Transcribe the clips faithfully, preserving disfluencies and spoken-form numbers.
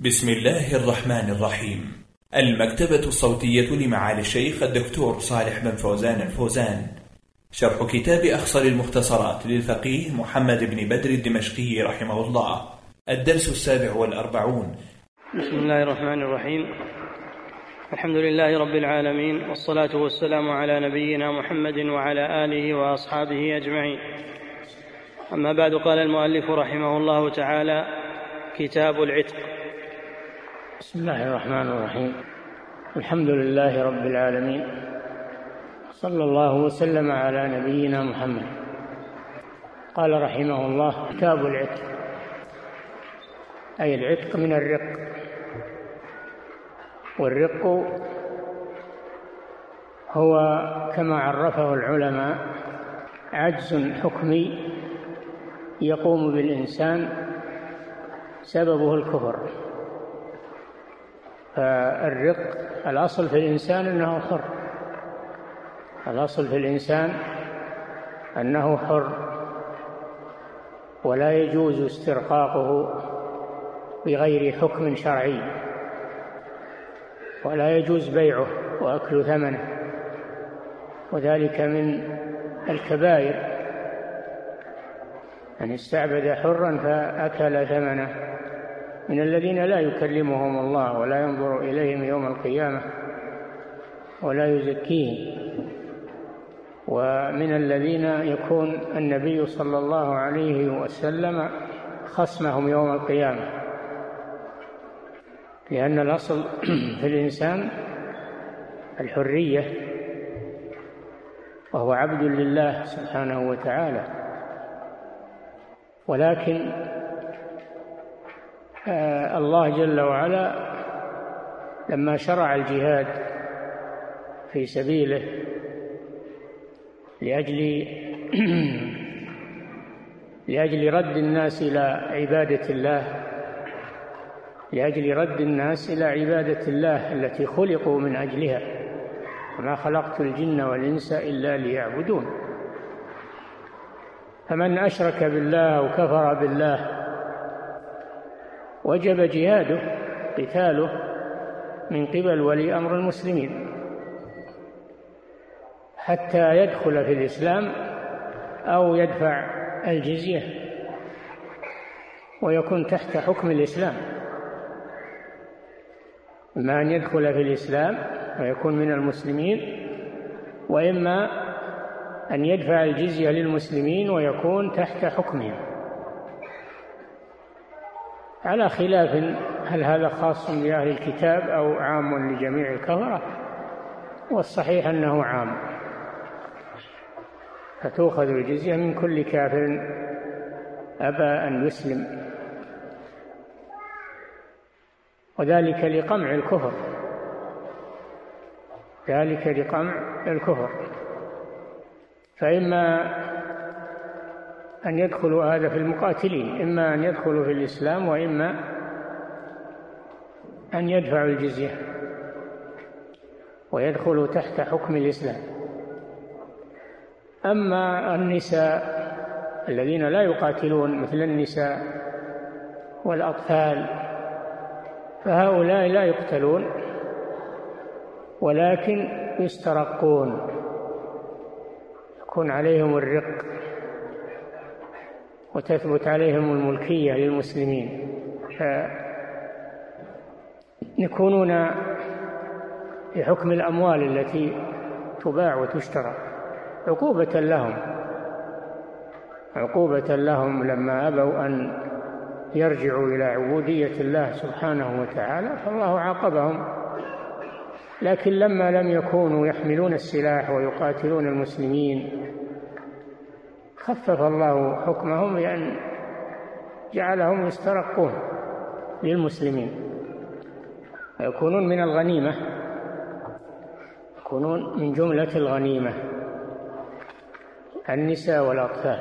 بسم الله الرحمن الرحيم. المكتبة الصوتية لمعالي الشيخ الدكتور صالح بن فوزان الفوزان، شرح كتاب أخصر المختصرات للفقيه محمد بن بدر الدمشقي رحمه الله، الدرس السابع والأربعون. بسم الله الرحمن الرحيم. الحمد لله رب العالمين، والصلاة والسلام على نبينا محمد وعلى آله وأصحابه أجمعين. أما بعد، قال المؤلف رحمه الله تعالى: كتاب العتق. بسم الله الرحمن الرحيم. الحمد لله رب العالمين، صلى الله وسلم على نبينا محمد. قال رحمه الله: كتاب العتق، أي العتق من الرق. والرق هو كما عرفه العلماء عجز حكمي يقوم بالإنسان سببه الكفر. فالرق الأصل في الإنسان أنه حر، الأصل في الإنسان أنه حر، ولا يجوز استرقاقه بغير حكم شرعي، ولا يجوز بيعه وأكل ثمنه، وذلك من الكبائر أن استعبد حرا فأكل ثمنه، من الذين لا يكلمهم الله ولا ينظر إليهم يوم القيامة ولا يزكيهم، ومن الذين يكون النبي صلى الله عليه وسلم خصمهم يوم القيامة، لأن الأصل في الإنسان الحرية، وهو عبد لله سبحانه وتعالى. ولكن آه الله جل وعلا لما شرع الجهاد في سبيله لأجل لأجل رد الناس إلى عبادة الله لأجل رد الناس إلى عبادة الله التي خلقوا من أجلها، وما خلقت الجن والإنس إلا ليعبدون. فمن أشرك بالله وكفر بالله وجب جهاده قتاله من قبل ولي أمر المسلمين حتى يدخل في الإسلام أو يدفع الجزية ويكون تحت حكم الإسلام، إما أن يدخل في الإسلام ويكون من المسلمين، وإما أن يدفع الجزية للمسلمين ويكون تحت حكمهم، على خلاف هل هذا خاص بأهل الكتاب أو عام لجميع الكفرة، والصحيح أنه عام، فتؤخذ الجزية من كل كافر أبى أن يسلم، وذلك لقمع الكفر ذلك لقمع الكفر فإما أن يدخلوا هذا في المقاتلين، إما أن يدخلوا في الإسلام وإما أن يدفعوا الجزية ويدخلوا تحت حكم الإسلام. أما النساء الذين لا يقاتلون مثل النساء والأطفال فهؤلاء لا يقتلون ولكن يسترقون، يكون عليهم الرق وتثبت عليهم الملكية للمسلمين، فيكونون في حكم الأموال التي تباع وتشترى، عقوبة لهم عقوبة لهم لما أبوا أن يرجعوا إلى عبودية الله سبحانه وتعالى، فالله عاقبهم. لكن لما لم يكونوا يحملون السلاح ويقاتلون المسلمين خفف الله حكمهم بأن جعلهم يسترقون للمسلمين ويكونون من الغنيمة، يكونون من جملة الغنيمة النساء والأطفال.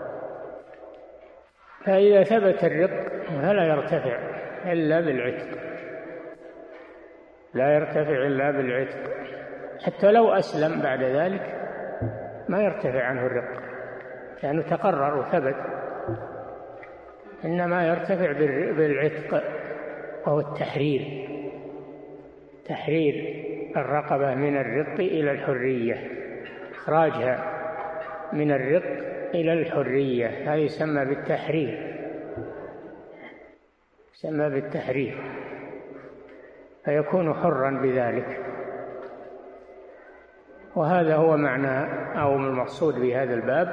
فإذا ثبت الرق فلا يرتفع إلا بالعتق، لا يرتفع إلا بالعتق، حتى لو أسلم بعد ذلك ما يرتفع عنه الرق لأنه يعني تقرر وثبت، إنما يرتفع بالعتق وهو التحرير، تحرير الرقبة من الرق إلى الحرية، إخراجها من الرق إلى الحرية، هذا يسمى بالتحرير، يسمى بالتحرير، فيكون حرا بذلك. وهذا هو معنى أو المقصود بهذا الباب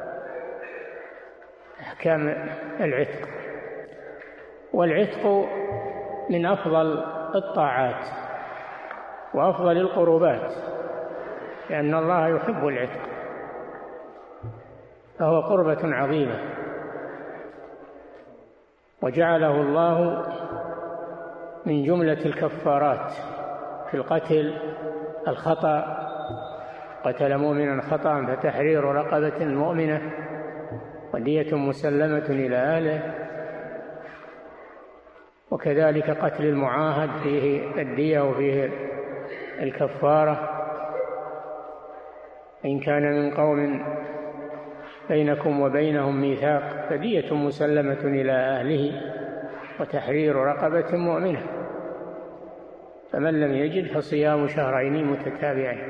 أحكام العتق. والعتق من أفضل الطاعات وأفضل القربات، لأن الله يحب العتق، فهو قربة عظيمة، وجعله الله من جملة الكفارات في القتل الخطأ، قتل مؤمنا خطأ فتحرير رقبة مؤمنة ودية مسلمة إلى أهله، وكذلك قتل المعاهد فيه الدية وفيه الكفارة، إن كان من قوم بينكم وبينهم ميثاق فدية مسلمة إلى أهله وتحرير رقبة مؤمنة، فمن لم يجد فصيام شهرين متتابعين.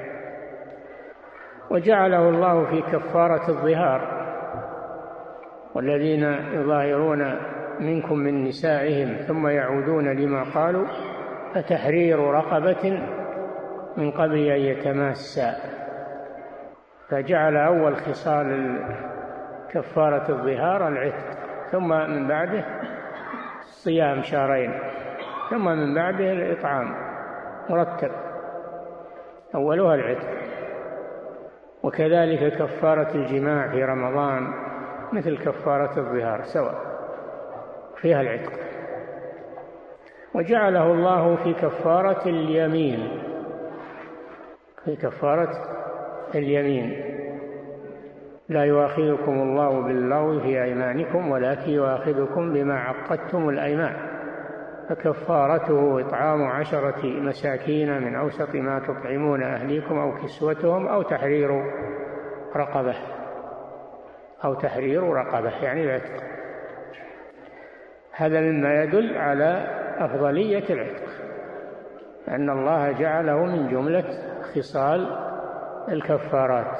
وجعله الله في كفارة الظهار، والذين يظاهرون منكم من نسائهم ثم يعودون لما قالوا فتحرير رقبة من قبل أن يتماسا، فجعل أول خصال كفارة الظهار العتق، ثم من بعده صيام شهرين، ثم من بعده الإطعام مرتب، أولها العتق. وكذلك كفارة الجماع في رمضان مثل كفارة الظهار سواء، فيها العتق. وجعله الله في كفارة اليمين، في كفارة اليمين، لا يؤاخذكم الله باللغو في أيمانكم ولكن يؤاخذكم بما عقدتم الأيمان، فكفارته إطعام عشرة مساكين من أوسط ما تطعمون أهليكم أو كسوتهم أو تحرير رقبة، أو تحرير رقبة يعني العتق. هذا مما يدل على أفضلية العتق، أن الله جعله من جملة خصال الكفارات.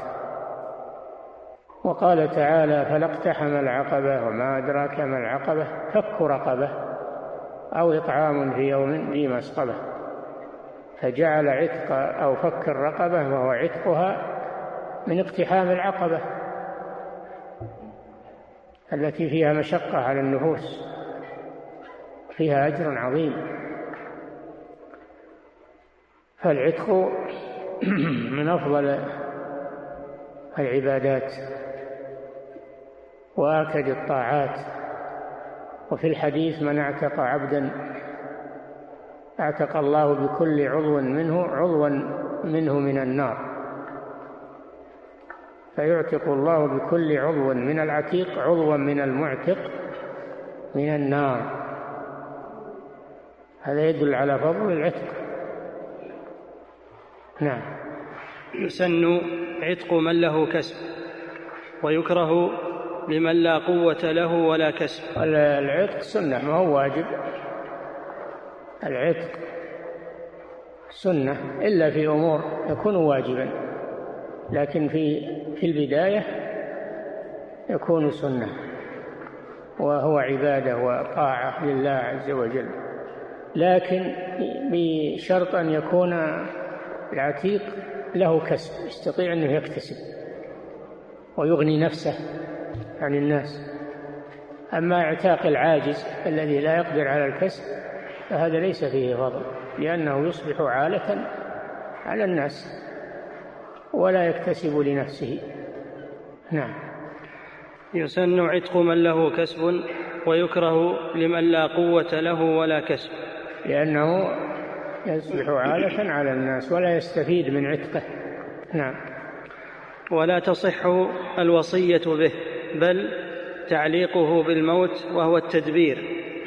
وقال تعالى فلا اقتحم العقبة وما أدراك ما العقبة فك رقبة أو إطعام في يوم ذي مسغبة، فجعل عتق أو فك الرقبة وهو عتقها من اقتحام العقبة التي فيها مشقة على النفوس، فيها أجر عظيم. فالعتق من أفضل العبادات وآكد الطاعات. وفي الحديث من اعتق عبدا اعتق الله بكل عضو منه عضوا منه من النار، فيعتق الله بكل عضو من العتيق عضوا من المعتق من النار. هذا يدل على فضل العتق. نعم. يسن عتق من له كسب ويكره لمن لا قوة له ولا كسب. العتق سنة ما هو واجب، العتق سنة إلا في أمور يكون واجبا، لكن في في البداية يكون سنة وهو عبادة وطاعة لله عز وجل، لكن بشرط أن يكون العتيق له كسب، يستطيع أنه يكتسب ويغني نفسه عن الناس. أما اعتاق العاجز الذي لا يقدر على الكسب فهذا ليس فيه فضل، لأنه يصبح عالة على الناس ولا يكتسب لنفسه. نعم. يسن عتق من له كسب ويكره لمن لا قوة له ولا كسب، لأنه يصبح عالة على الناس ولا يستفيد من عتقه. نعم. ولا تصح الوصية به، بل تعليقه بالموت وهو التدبير.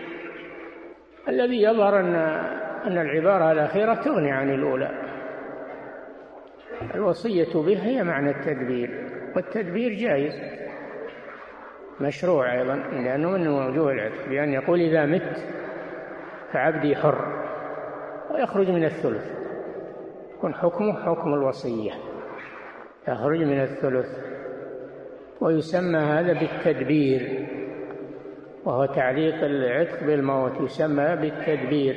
الذي يظهر أن أن العبارة الأخيرة تغني عن الأولى. الوصية به هي معنى التدبير، والتدبير جائز مشروع أيضا، لأنه من وجوه العتق، بأن يقول إذا مت فعبدي حر، ويخرج من الثلث، يكون حكمه حكم الوصية، يخرج من الثلث. ويسمى هذا بالتدبير، وهو تعليق العتق بالموت، يسمى بالتدبير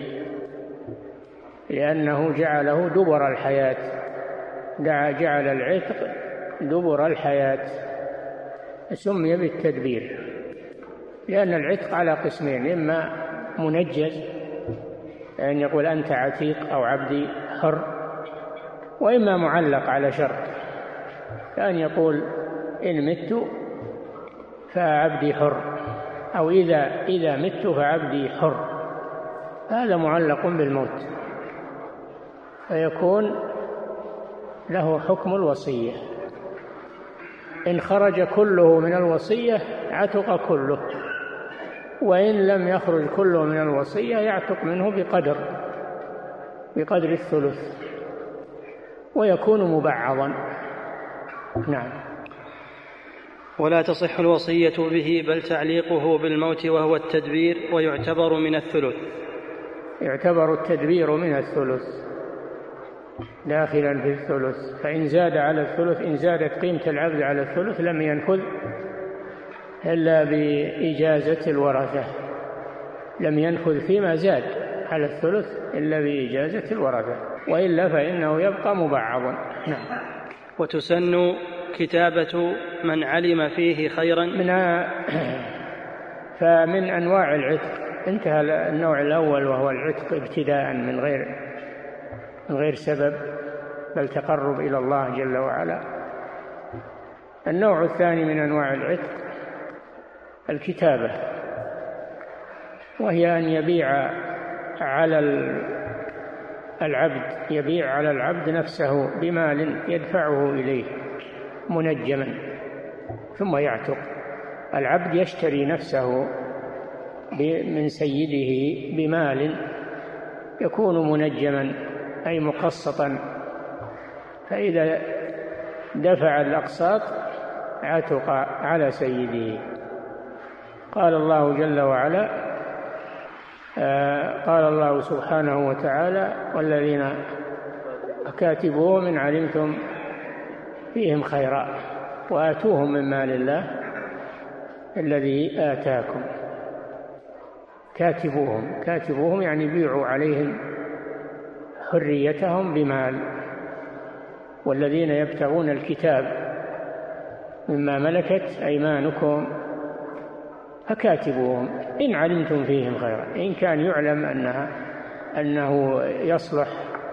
لأنه جعله دبر الحياة، جعل العتق دبر الحياة، سمي بالتدبير لأن العتق على قسمين: إما منجز يعني يقول أنت عتيق أو عبدي حر، وإما معلق على شرط كأن يقول إن مت فعبدي حر، أو إذا إذا مت فعبدي حر، هذا معلق بالموت، فيكون له حكم الوصية. إن خرج كله من الوصية عتق كله، وإن لم يخرج كله من الوصية يعتق منه بقدر بقدر الثلث، ويكون مبعضا. نعم. ولا تصح الوصية به بل تعليقه بالموت وهو التدبير، ويعتبر من الثلث. يعتبر التدبير من الثلث داخلا في الثلث، فإن زاد على الثلث، إن زادت قيمة العبد على الثلث لم ينفذ إلا بإجازة الورثة، لم ينفذ فيما زاد على الثلث إلا بإجازة الورثة، وإلا فإنه يبقى مبعضا. نعم. وتسن كتابة من علم فيه خيرا. من فمن أنواع العتق انتهى النوع الأول وهو العتق ابتداء من غير من غير سبب بل تقرب إلى الله جل وعلا. النوع الثاني من أنواع العتق الكتابة، وهي أن يبيع على العبد يبيع على العبد نفسه بمال يدفعه إليه منجما ثم يعتق. العبد يشتري نفسه من سيده بمال يكون منجما أي مقسطا، فإذا دفع الأقساط عتق على سيده. قال الله جل وعلا آه قال الله سبحانه وتعالى: والذين كاتبوهم إن علمتم فيهم خيرا وآتوهم من مال الله الذي آتاكم. كاتبوهم كاتبوهم يعني بيعوا عليهم حريتهم بمال. والذين يبتغون الكتاب مما ملكت أيمانكم فكاتبوهم إن علمتم فيهم خيرا، إن كان يعلم أنها أنه يصلح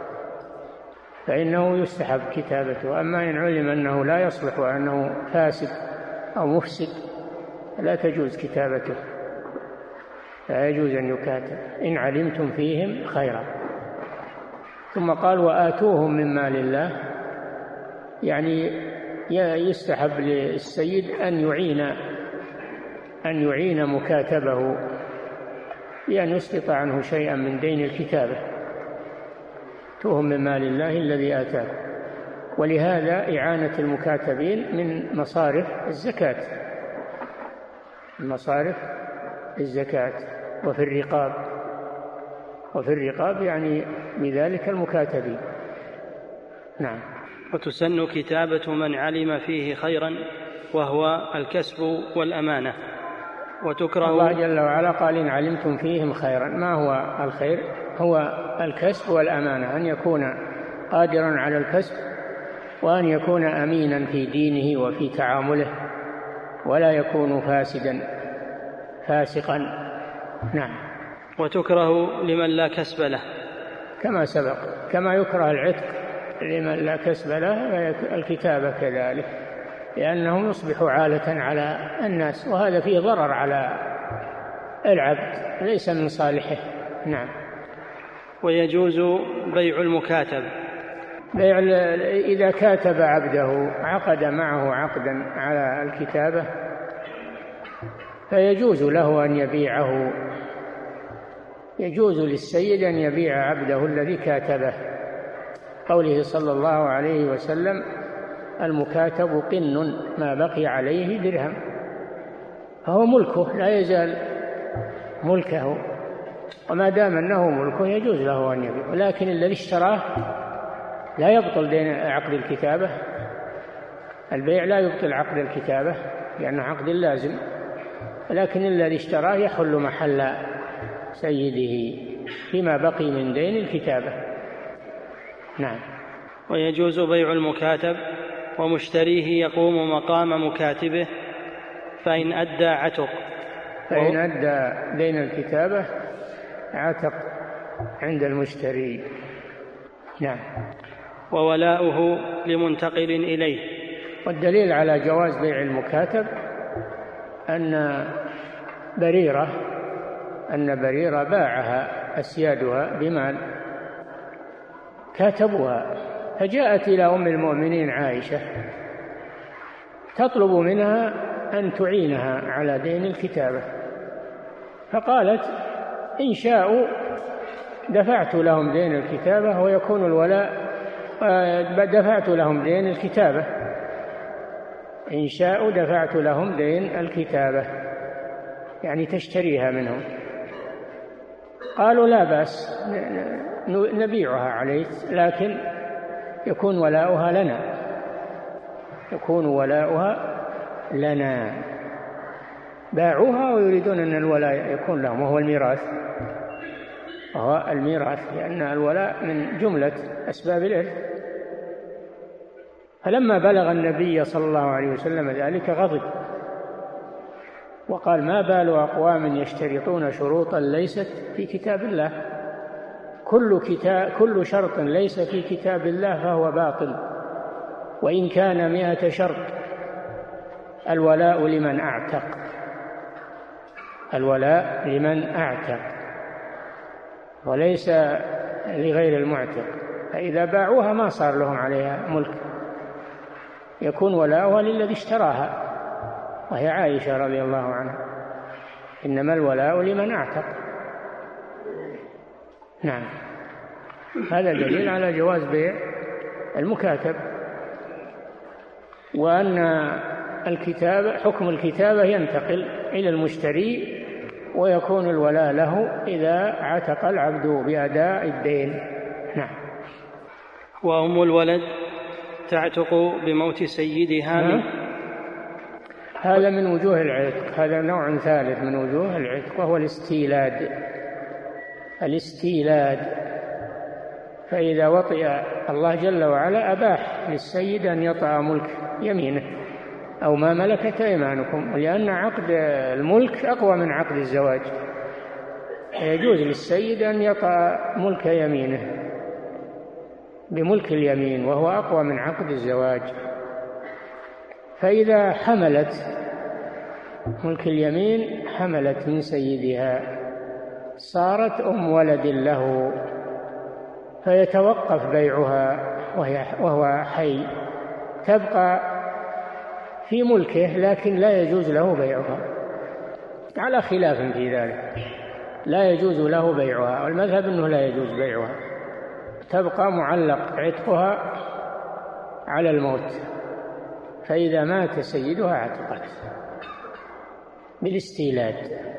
فإنه يستحب كتابته، أما إن علم أنه لا يصلح وأنه فاسد أو مفسد لا تجوز كتابته، لا يجوز أن يكاتب إن علمتم فيهم خيرا. ثم قال: وآتوهم من مال الله، يعني يستحب للسيد أن يعين أن يعين مكاتبه بأن يسقط عنه شيئا من دين الكتابة. آتوهم من مال الله الذي آتاكم. ولهذا إعانة المكاتبين من مصارف الزكاة، مصارف الزكاة وفي الرقاب وفي الرقاب يعني بذلك المكاتبين. نعم. وتسن كتابة من علم فيه خيرا وهو الكسب والأمانة. وتكره. الله جل وعلا قال: إن علمتم فيهم خيرا. ما هو الخير؟ هو الكسب والأمانة، أن يكون قادرا على الكسب وأن يكون أمينا في دينه وفي تعامله ولا يكون فاسدا فاسقا. نعم. وتكره لمن لا كسب له كما سبق، كما يكره العتق لمن لا كسب له الكتابة كذلك، لأنه يصبح عالة على الناس، وهذا فيه ضرر على العبد ليس من صالحه. نعم. ويجوز بيع المكاتب. بيع إذا كاتب عبده عقد معه عقدا على الكتابة فيجوز له أن يبيعه، يجوز للسيد أن يبيع عبده الذي كاتبه، قوله صلى الله عليه وسلم: المكاتب قن ما بقي عليه درهم، فهو ملكه لا يزال ملكه، وما دام أنه ملكه يجوز له أن يبيع. ولكن الذي اشتراه لا يبطل دين عقد الكتابة، البيع لا يبطل عقد الكتابة لأنه عقد لازم، لكن الذي اشتراه يحل محل سيده فيما بقي من دين الكتابة. نعم. ويجوز بيع المكاتب ومشتريه يقوم مقام مكاتبه فإن أدى عتق. فإن أدى دين الكتابة عتق عند المشتري. نعم. وولاؤه لمنتقل إليه. والدليل على جواز بيع المكاتب أن بريرة أن بريرة باعها أسيادها بمال كاتبوها، فجاءت إلى أم المؤمنين عائشة تطلب منها أن تعينها على دين الكتابة، فقالت إن شاءوا دفعت لهم دين الكتابة ويكون الولاء دفعت لهم دين الكتابة إن شاءوا دفعت لهم دين الكتابة، يعني تشتريها منهم. قالوا لا بأس نبيعها عليك، لكن يكون ولاؤها لنا يكون ولاؤها لنا. باعوها ويريدون أن الولاء يكون لهم، وهو الميراث وهو الميراث لأن الولاء من جملة أسباب الإرث. فلما بلغ النبي صلى الله عليه وسلم ذلك غضب وقال ما بال أقوام يشترطون شروطا ليست في كتاب الله، كل, كتاب كل شرط ليس في كتاب الله فهو باطل وإن كان مئة شرط. الولاء لمن أعتق الولاء لمن أعتق وليس لغير المعتق، فإذا باعوها ما صار لهم عليها ملك، يكون ولاؤها للذي اشتراها وهي عائشة رضي الله عنها، إنما الولاء لمن أعتق. نعم. هذا دليل على جواز بيع المكاتب، وأن الكتابة حكم الكتابة ينتقل إلى المشتري ويكون الولاء له إذا عتق العبد بأداء الدين. نعم. وأم الولد تعتق بموت سيدها. نعم. هذا من وجوه العتق، هذا نوع ثالث من وجوه العتق وهو الاستيلاد. الاستيلاد فإذا وطئ الله جل وعلا أباح للسيد أن يطأ ملك يمينه أو ما ملكت أيمانكم، لأن عقد الملك أقوى من عقد الزواج، يجوز للسيد أن يطأ ملك يمينه بملك اليمين وهو أقوى من عقد الزواج. فإذا حملت ملك اليمين حملت من سيدها صارت أم ولد له، فيتوقف بيعها وهي وهو حي، تبقى في ملكه لكن لا يجوز له بيعها، على خلاف في ذلك، لا يجوز له بيعها، والمذهب أنه لا يجوز بيعها، تبقى معلق عتقها على الموت، فإذا مات سيدها عتقت بالاستيلاد.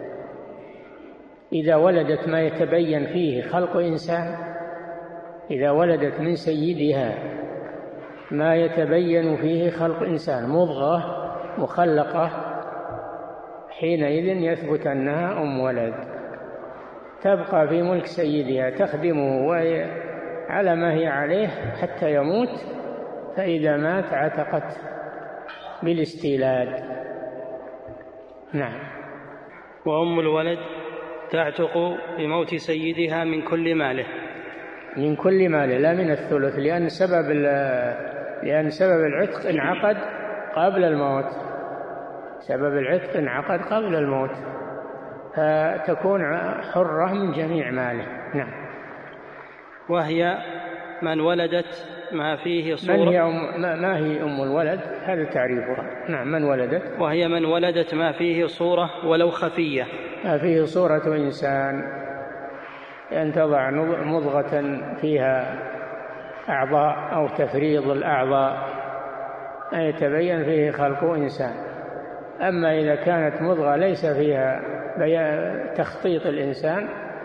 إذا ولدت ما يتبين فيه خلق إنسان، إذا ولدت من سيدها ما يتبين فيه خلق إنسان مضغة مخلقة، حينئذ يثبت أنها أم ولد، تبقى في ملك سيدها تخدمه وهي على ما هي عليه حتى يموت، فإذا مات عتقت بالاستيلاد. نعم. وأم الولد تعتق بموت سيدها من كل ماله. من كل ماله لا من الثلث، لأن سبب لأن سبب العتق انعقد قبل الموت، سبب العتق انعقد قبل الموت، فتكون حرة من جميع ماله. نعم. وهي من ولدت ما فيه صورة. من هي أم ما هي أم الولد؟ هذا تعريفها. نعم. من ولدت. وهي من ولدت ما فيه صورة ولو خفية. ما فيه صورة إنسان، أن تضع مضغة فيها أعضاء أو تفريض الأعضاء أن يتبين فيه خلق إنسان. أما إذا كانت مضغة ليس فيها تخطيط الإنسان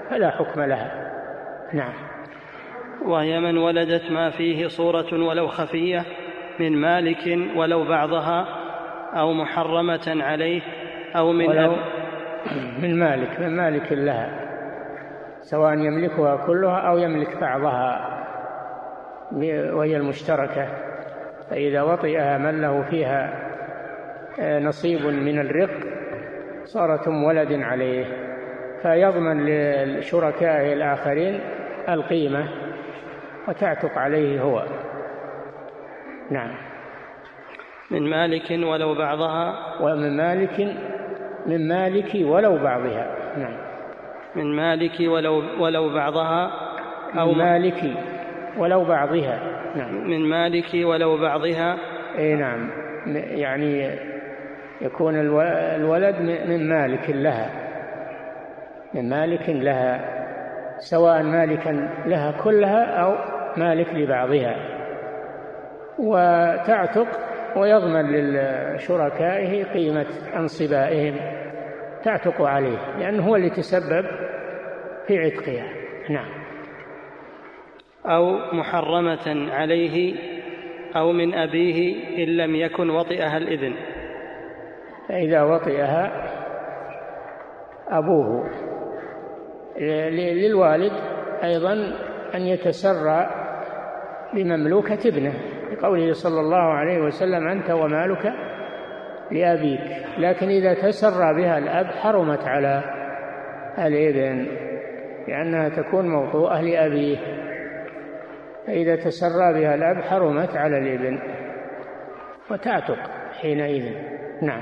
فلا حكم لها. نعم. وهي من ولدت ما فيه صورة ولو خفية من مالك ولو بعضها أو محرمة عليه أو من ولو أب من مالك من مالك لها، سواء يملكها كلها أو يملك بعضها وهي المشتركة. فإذا وطئها من له فيها نصيب من الرق صارت أم ولد عليه، فيضمن لشركائه الآخرين القيمة وتعتق عليه هو. نعم. من مالك ولو بعضها ومن مالك من مالك ولو بعضها. نعم. من مالك ولو ولو بعضها أو من مالك ولو بعضها. نعم. من مالك ولو بعضها. اي نعم، يعني يكون الولد من مالك لها من مالك لها سواء مالكا لها كلها أو مالك لبعضها، وتعتق ويضمن لشركائه قيمة أنصبائهم، تعتق عليه لأنه هو اللي تسبب في عتقها. نعم. أو محرمة عليه أو من أبيه إن لم يكن وطئها الإذن. فإذا وطئها أبوه، للوالد أيضا أن يتسرى بمملوكة ابنه، لقوله صلى الله عليه وسلم أنت ومالك لأبيك. لكن إذا تسرى بها الأب حرمت على الابن لأنها تكون موطوءة لأبيه، فإذا تسرى بها الأب حرمت على الابن وتعتق حينئذ. نعم.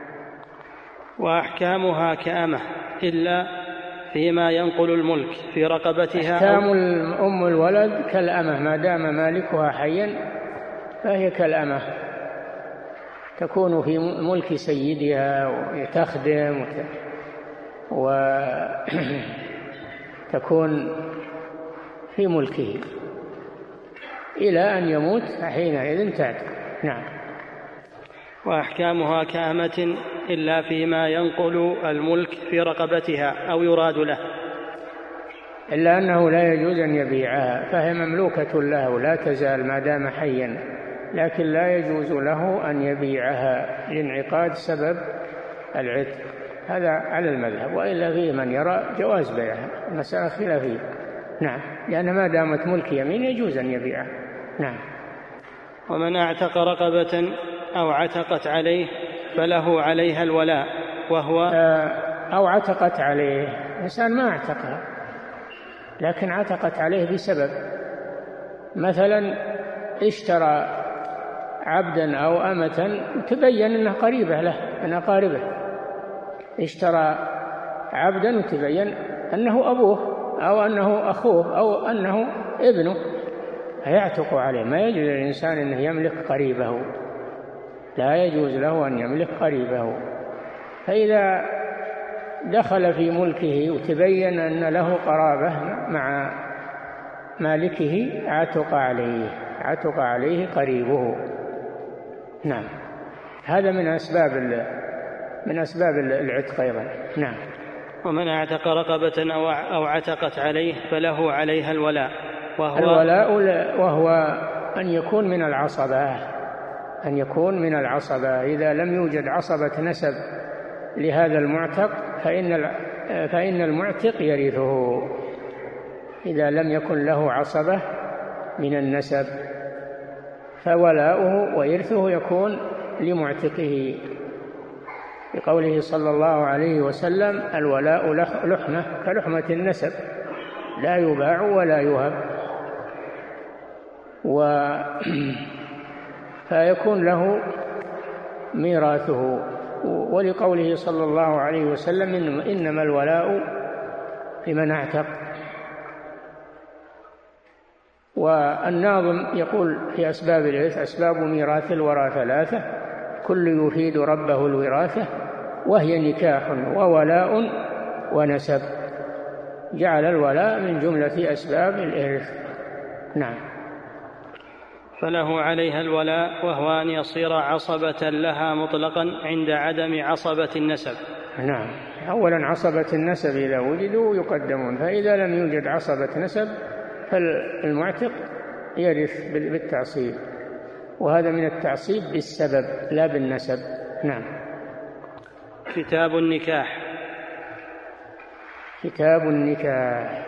وأحكامها كأمه إلا فيما ينقل الملك في رقبتها. أحكام أم الولد كالأمة ما دام مالكها حيا فهي كالأمة، تكون في ملك سيدها وتخدم وتكون في ملكه إلى أن يموت، حينئذ تعتق. نعم. وأحكامها كأمة إلا فيما ينقل الملك في رقبتها أو يراد له، إلا أنه لا يجوز أن يبيعها، فهي مملوكة له لا تزال ما دام حيا، لكن لا يجوز له أن يبيعها لانعقاد سبب العتق، هذا على المذهب. وإلا فيه من يرى جواز بيعها، المسألة خلافية. نعم. لأن ما دامت ملك يمين يجوز أن يبيعها. نعم. ومن اعتق رقبة أو عتقت عليه فله عليها الولاء، وهو أو عتقت عليه، إنسان ما اعتقها لكن عتقت عليه بسبب، مثلا اشترى عبدا أو أمة وتبين أنها قريبة له من أقاربه، اشترى عبدا وتبين أنه أبوه أو أنه أخوه أو أنه ابنه، فيعتق عليه. ما يجوز للإنسان أنه يملك قريبه، لا يجوز له أن يملك قريبه. فإذا دخل في ملكه وتبين أن له قرابة مع مالكه عتق عليه عتق عليه قريبه. نعم. هذا من أسباب من أسباب العتق أيضا. نعم. ومن اعتق رقبة أو عتقت عليه فله عليها الولاء، وهو الولاء وهو أن يكون من العصبة أن يكون من العصبة إذا لم يوجد عصبة نسب لهذا المعتق فإن فإن المعتق يرثه، إذا لم يكن له عصبة من النسب فولاؤه وإرثه يكون لمعتقه، بقوله صلى الله عليه وسلم الولاء لحمة كلحمة النسب لا يباع ولا يهب، و فيكون له ميراثه. ولقوله صلى الله عليه وسلم إنما الولاء لمن اعتق. والناظم يقول في أسباب الإرث أسباب ميراث الورى ثلاثة كل يفيد ربه الوراثة وهي نكاح وولاء ونسب، جعل الولاء من جملة أسباب الإرث. نعم. فله عليها الولاء وهو أن يصير عصبة لها مطلقا عند عدم عصبة النسب. نعم. أولا عصبة النسب إذا وجدوا يقدمون، فإذا لم يوجد عصبة نسب فالمعتق يرث بالتعصيب، وهذا من التعصيب بالسبب لا بالنسب. نعم. كتاب النكاح. كتاب النكاح.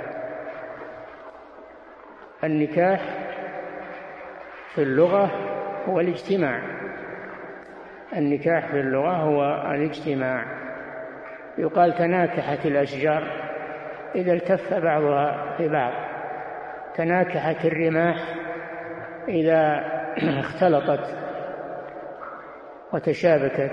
النكاح في اللغة هو الاجتماع. النكاح في اللغة هو الاجتماع. يقال تناكحت الأشجار إذا التف بعضها في بعض، تناكحت الرماح إذا اختلطت وتشابكت.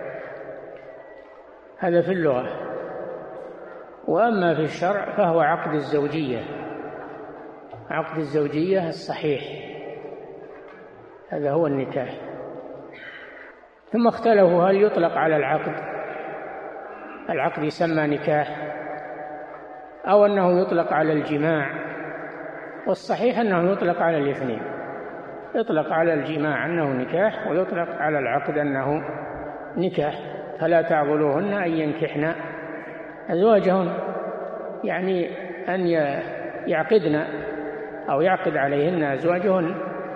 هذا في اللغة. وأما في الشرع فهو عقد الزوجية، عقد الزوجية الصحيح، هذا هو النكاح. ثم اختلفوا هل يطلق على العقد، العقد يسمى نكاح، أو أنه يطلق على الجماع. والصحيح أنه يطلق على الاثنين، يطلق على الجماع أنه نكاح، ويطلق على العقد أنه نكاح. فلا تعضلوهن أن ينكحن أزواجهن، يعني أن يعقدن أو يعقد عليهن أزواجهن،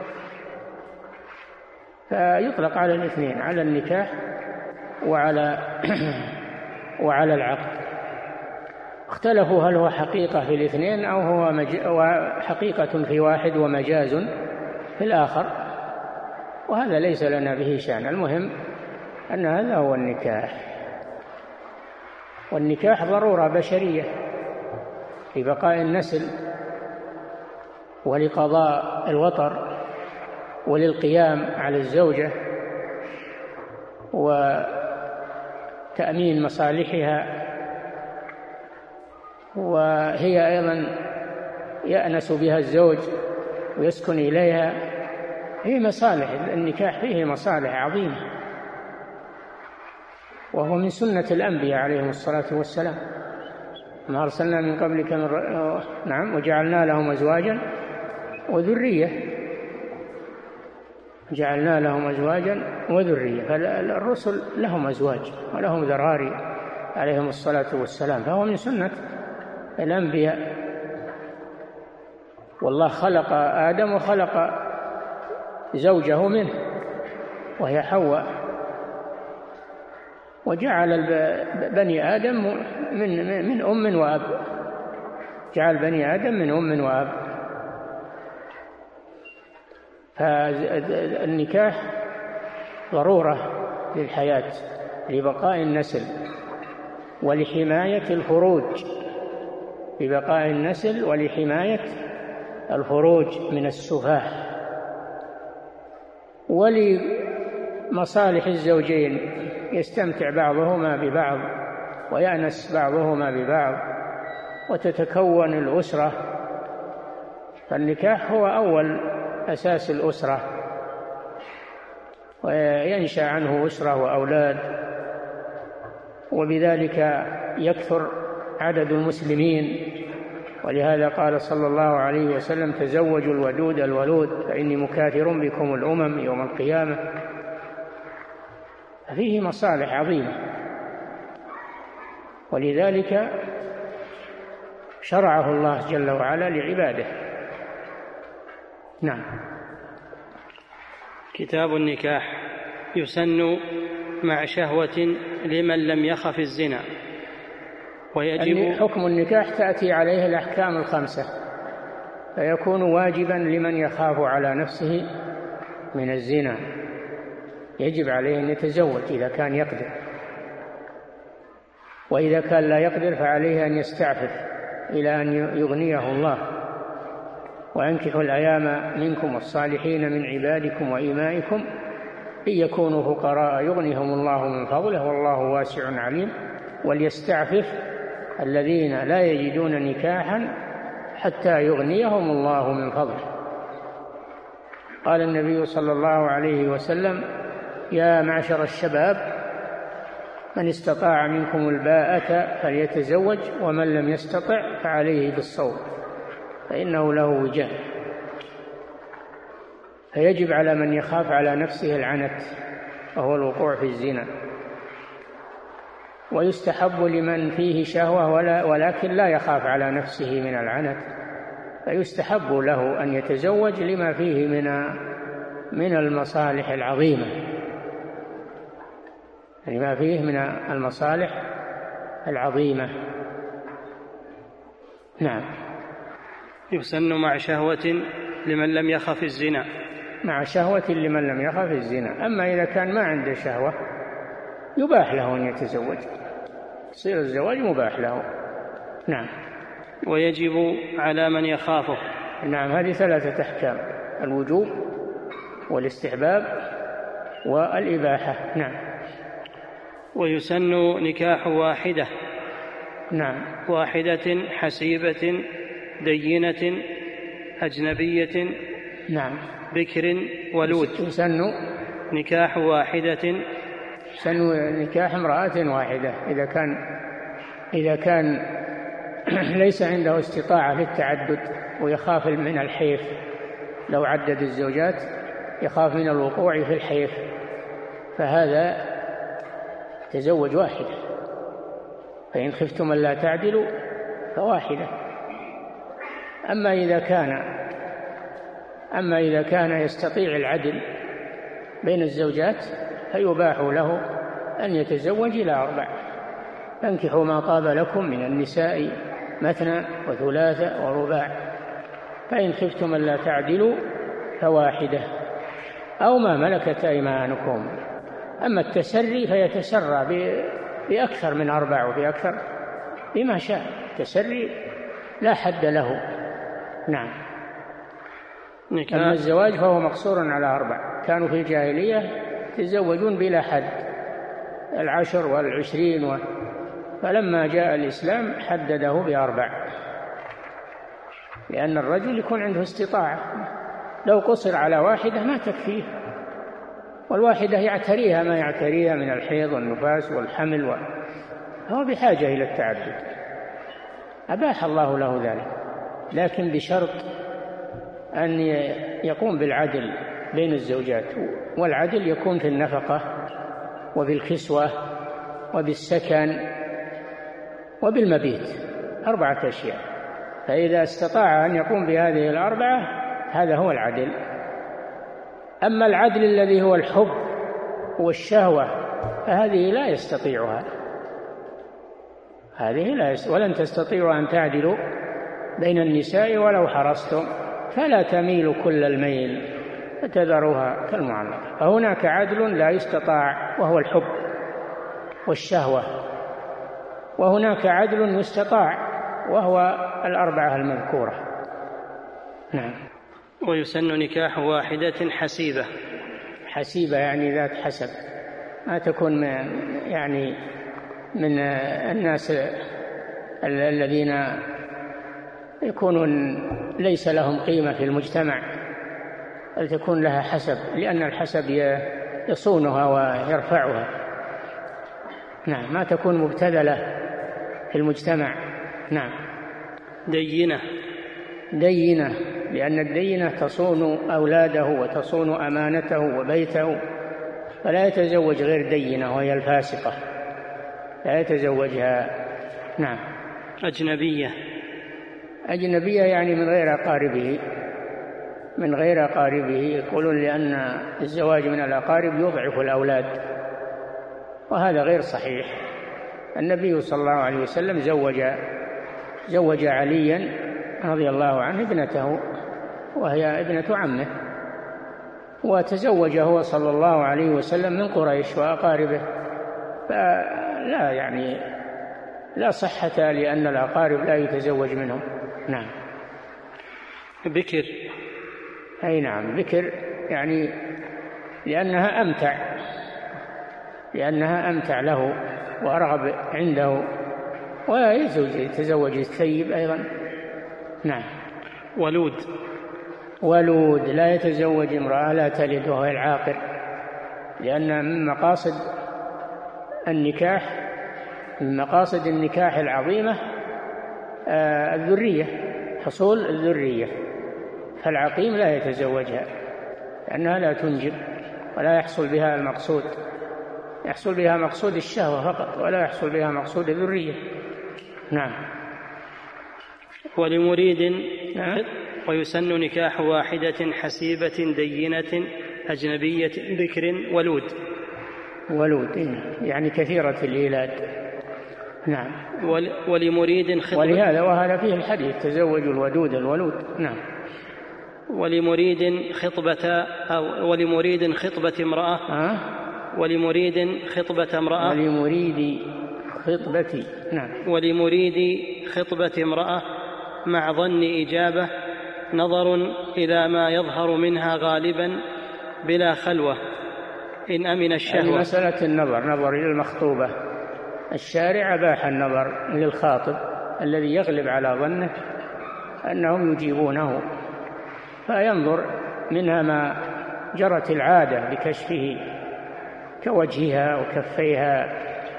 فيطلق على الاثنين، على النكاح وعلى وعلى العقد. اختلفوا هل هو حقيقة في الاثنين أو هو مج... حقيقة في واحد ومجاز في الآخر، وهذا ليس لنا به شأن. المهم أن هذا هو النكاح. والنكاح ضرورة بشرية لبقاء النسل ولقضاء الوطر وللقيام على الزوجة وتأمين مصالحها، وهي أيضا يأنس بها الزوج ويسكن إليها. هي مصالح، النكاح فيه مصالح عظيمة، وهو من سنة الأنبياء عليهم الصلاة والسلام. ما أرسلنا من قبلك من ر... نعم وجعلنا لهم أزواجا وذرية، جعلنا لهم أزواجا وذرية. فالرسل لهم أزواج ولهم ذراري عليهم الصلاة والسلام، فهو من سنة الأنبياء. والله خلق آدم وخلق زوجه منه وهي حواء، وجعل بني آدم من من أم وأب، جعل بني آدم من أم وأب. فالنكاح ضرورة للحياة، لبقاء النسل ولحماية الفروج، لبقاء النسل ولحماية الفروج من السفاح، ولمصالح الزوجين يستمتع بعضهما ببعض ويأنس بعضهما ببعض وتتكون الأسرة. فالنكاح هو أول أساس الأسرة، وينشأ عنه أسرة وأولاد، وبذلك يكثر عدد المسلمين. ولهذا قال صلى الله عليه وسلم: تزوجوا الودود الولود فإني مكاثر بكم الأمم يوم القيامة. فيه مصالح عظيمة، ولذلك شرعه الله جل وعلا لعباده. نعم. كتاب النكاح. يسن مع شهوة لمن لم يخف الزنا، ويجب حكم النكاح تأتي عليه الأحكام الخمسة، فيكون واجبا لمن يخاف على نفسه من الزنا، يجب عليه أن يتزوج إذا كان يقدر، وإذا كان لا يقدر فعليه أن يستعفف إلى أن يغنيه الله. وأنكحوا الأيام منكم والصالحين من عبادكم وإمائكم إن يكونوا فقراء يغنيهم الله من فضله والله واسع عليم. وليستعفف الذين لا يجدون نكاحا حتى يغنيهم الله من فضله. قال النبي صلى الله عليه وسلم: يا معشر الشباب من استطاع منكم الباءة فليتزوج ومن لم يستطع فعليه بالصوم فإنه له وجاء. فيجب على من يخاف على نفسه العنت وهو الوقوع في الزنا ويستحب لمن فيه شهوة ولا ولكن لا يخاف على نفسه من العنت، فيستحب له أن يتزوج لما فيه من من المصالح العظيمة، لما فيه من المصالح العظيمة. نعم. يسن مع شهوة لمن لم يخف الزنا. مع شهوة لمن لم يخف الزنا. أما إذا كان ما عنده شهوة يباح له أن يتزوج، يصير الزواج مباح له. نعم. ويجب على من يخافه. نعم، هذه ثلاثة أحكام: الوجوب والاستحباب والإباحة. نعم. ويسن نكاح واحدة. نعم. واحدة حسيبة دينة أجنبية. نعم. بكر ولود. يسن نكاح واحدة. يسن نكاح امرأة واحدة إذا كان إذا كان ليس عنده استطاعة للتعدد ويخاف من الحيف، لو عدد الزوجات يخاف من الوقوع في الحيف، فهذا تزوج واحدة. فإن خفتم ألا تعدلوا فواحدة. أما إذا كان أما إذا كان يستطيع العدل بين الزوجات فيباح له أن يتزوج إلى أربع. فانكحوا ما طاب لكم من النساء مثنى وثلاث ورباع، فإن خفتم ألا تعدلوا فواحدة أو ما ملكت أيمانكم. أما التسري فيتسرى بأكثر من أربع وبأكثر بما شاء. التسري لا حد له. نعم. أما الزواج فهو مقصور على أربع. كانوا في الجاهلية يتزوجون بلا حد، العشر والعشرين و... فلما جاء الإسلام حدده بأربع، لأن الرجل يكون عنده استطاعة. لو قصر على واحدة ما تكفيه، والواحدة يعتريها ما يعتريها من الحيض والنفاس والحمل و... هو بحاجة إلى التعدد. أباح الله له ذلك، لكن بشرط أن يقوم بالعدل بين الزوجات، والعدل يكون في النفقة وبالكسوة وبالسكن وبالمبيت، أربعة أشياء. فإذا استطاع أن يقوم بهذه الأربعة هذا هو العدل. أما العدل الذي هو الحب والشهوة فهذه لا يستطيعها، هذه لا يست... ولن تستطيعوا أن تعدلوا بين النساء ولو حرصتم فلا تميلوا كل الميل فتذروها كالمعلقة. فهناك عدل لا يستطاع وهو الحب والشهوة، وهناك عدل يستطاع وهو الأربعة المذكورة. نعم. ويسن نكاح واحدة حسيبة. حسيبة يعني ذات حسب، ما تكون من يعني من الناس الذين يكونون ليس لهم قيمة في المجتمع، بل تكون لها حسب، لأن الحسب يصونها ويرفعها. نعم. ما تكون مبتذلة في المجتمع. نعم. دينة. دينة لأن الدينة تصون أولاده وتصون أمانته وبيته، فلا يتزوج غير دينة وهي الفاسقة، لا يتزوجها. نعم. أجنبية. أجنبية يعني من غير أقاربه، من غير أقاربه. يقولون لأن الزواج من الأقارب يضعف الأولاد، وهذا غير صحيح. النبي صلى الله عليه وسلم زوج زوج عليا رضي الله عنه ابنته وهي ابنة عمه، وتزوج هو صلى الله عليه وسلم من قريش وأقاربه، فلا يعني لا صحة لأن الأقارب لا يتزوج منهم. نعم. بكر. أي نعم، بكر يعني لأنها أمتع، لأنها أمتع له وأرغب عنده، ولا يتزوج الثيب أيضا. نعم. ولود. ولود لا يتزوج امرأة لا تلد وهو العاقر، لأن من مقاصد النكاح من مقاصد النكاح العظيمة آه الذرية، حصول الذرية، فالعقيم لا يتزوجها لأنها لا تنجب ولا يحصل بها المقصود. يحصل بها مقصود الشهوة فقط ولا يحصل بها مقصود الذرية. نعم. ولمريد نعم. ويسن نكاح واحدة حسيبة دينة أجنبية ذكر ولود. ولود يعني كثيرة الإيلاد. نعم. ولمريد خطبة، ولهذا وهذا فيه الحديث تزوجوا الودود الولود. نعم. ولمريد خطبة أو ولمريد خطبة امرأة أه؟ ولمريد خطبة امرأة ولمريد خطبة نعم. ولمريد خطبة امرأة مع ظن إجابة نظر إلى ما يظهر منها غالبا بلا خلوة إن أمن الشهوة. يعني مسألة النظر، نظر إلى المخطوبة، الشارع أباح النظر للخاطب الذي يغلب على ظنه أنهم يجيبونه، فينظر منها ما جرت العادة بكشفه كوجهها وكفيها،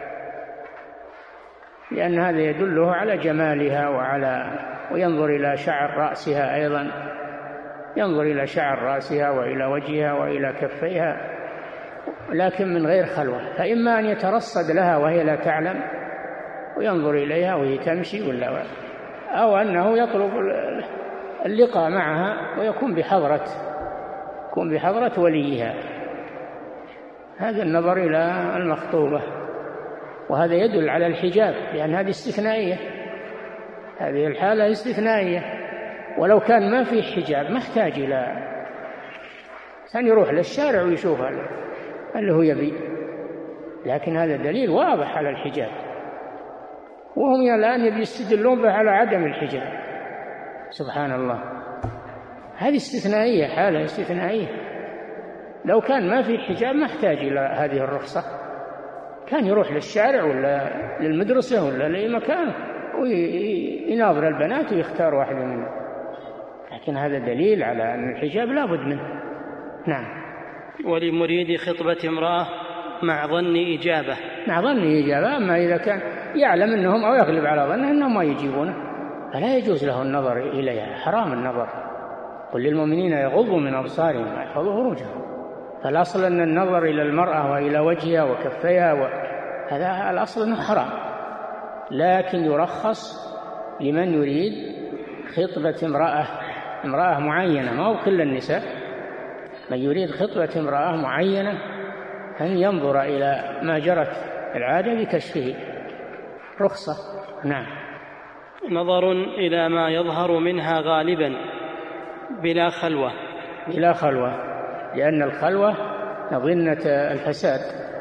لأن هذا يدله على جمالها وعلى وينظر إلى شعر رأسها أيضا، ينظر إلى شعر رأسها وإلى وجهها وإلى كفيها، لكن من غير خلوة. فإما أن يترصد لها وهي لا تعلم وينظر إليها وهي تمشي ولا، أو أنه يطلب اللقاء معها ويكون بحضرة يكون بحضرة وليها. هذا النظر إلى المخطوبة، وهذا يدل على الحجاب، لأن هذه استثنائية، هذه الحالة استثنائية. ولو كان ما في حجاب ما احتاج إلى أن يروح للشارع ويشوفها اللي هو يبي، لكن هذا دليل واضح على الحجاب، وهم الآن يستدلون به على عدم الحجاب. سبحان الله، هذه استثنائية، حالة استثنائية. لو كان ما في حجاب ما احتاج إلى هذه الرخصة، كان يروح للشارع ولا للمدرسة ولا لأي مكان ويناظر البنات ويختار واحدة منهم، لكن هذا دليل على أن الحجاب لا بد منه. نعم. ولمريد خطبة امرأة مع ظن إجابة، مع ظن إجابة. أما إذا كان يعلم أنهم أو يغلب على ظنه أنهم ما يجيبونه فلا يجوز له النظر إليها، حرام النظر. قل للمؤمنين يغضوا من أبصارهم ويحفظوا فروجهم. فالأصل أن النظر إلى المرأة وإلى وجهها وكفيها و... هذا الأصل أنه حرام، لكن يرخص لمن يريد خطبة امرأة امرأة معينة، ما هو كل النساء، من يريد خطبة امرأة معينة أن ينظر إلى ما جرت العادة بكشفه، رخصة. نعم. نظر إلى ما يظهر منها غالبا بلا خلوة، بلا خلوة، لأن الخلوة مظنة الفساد.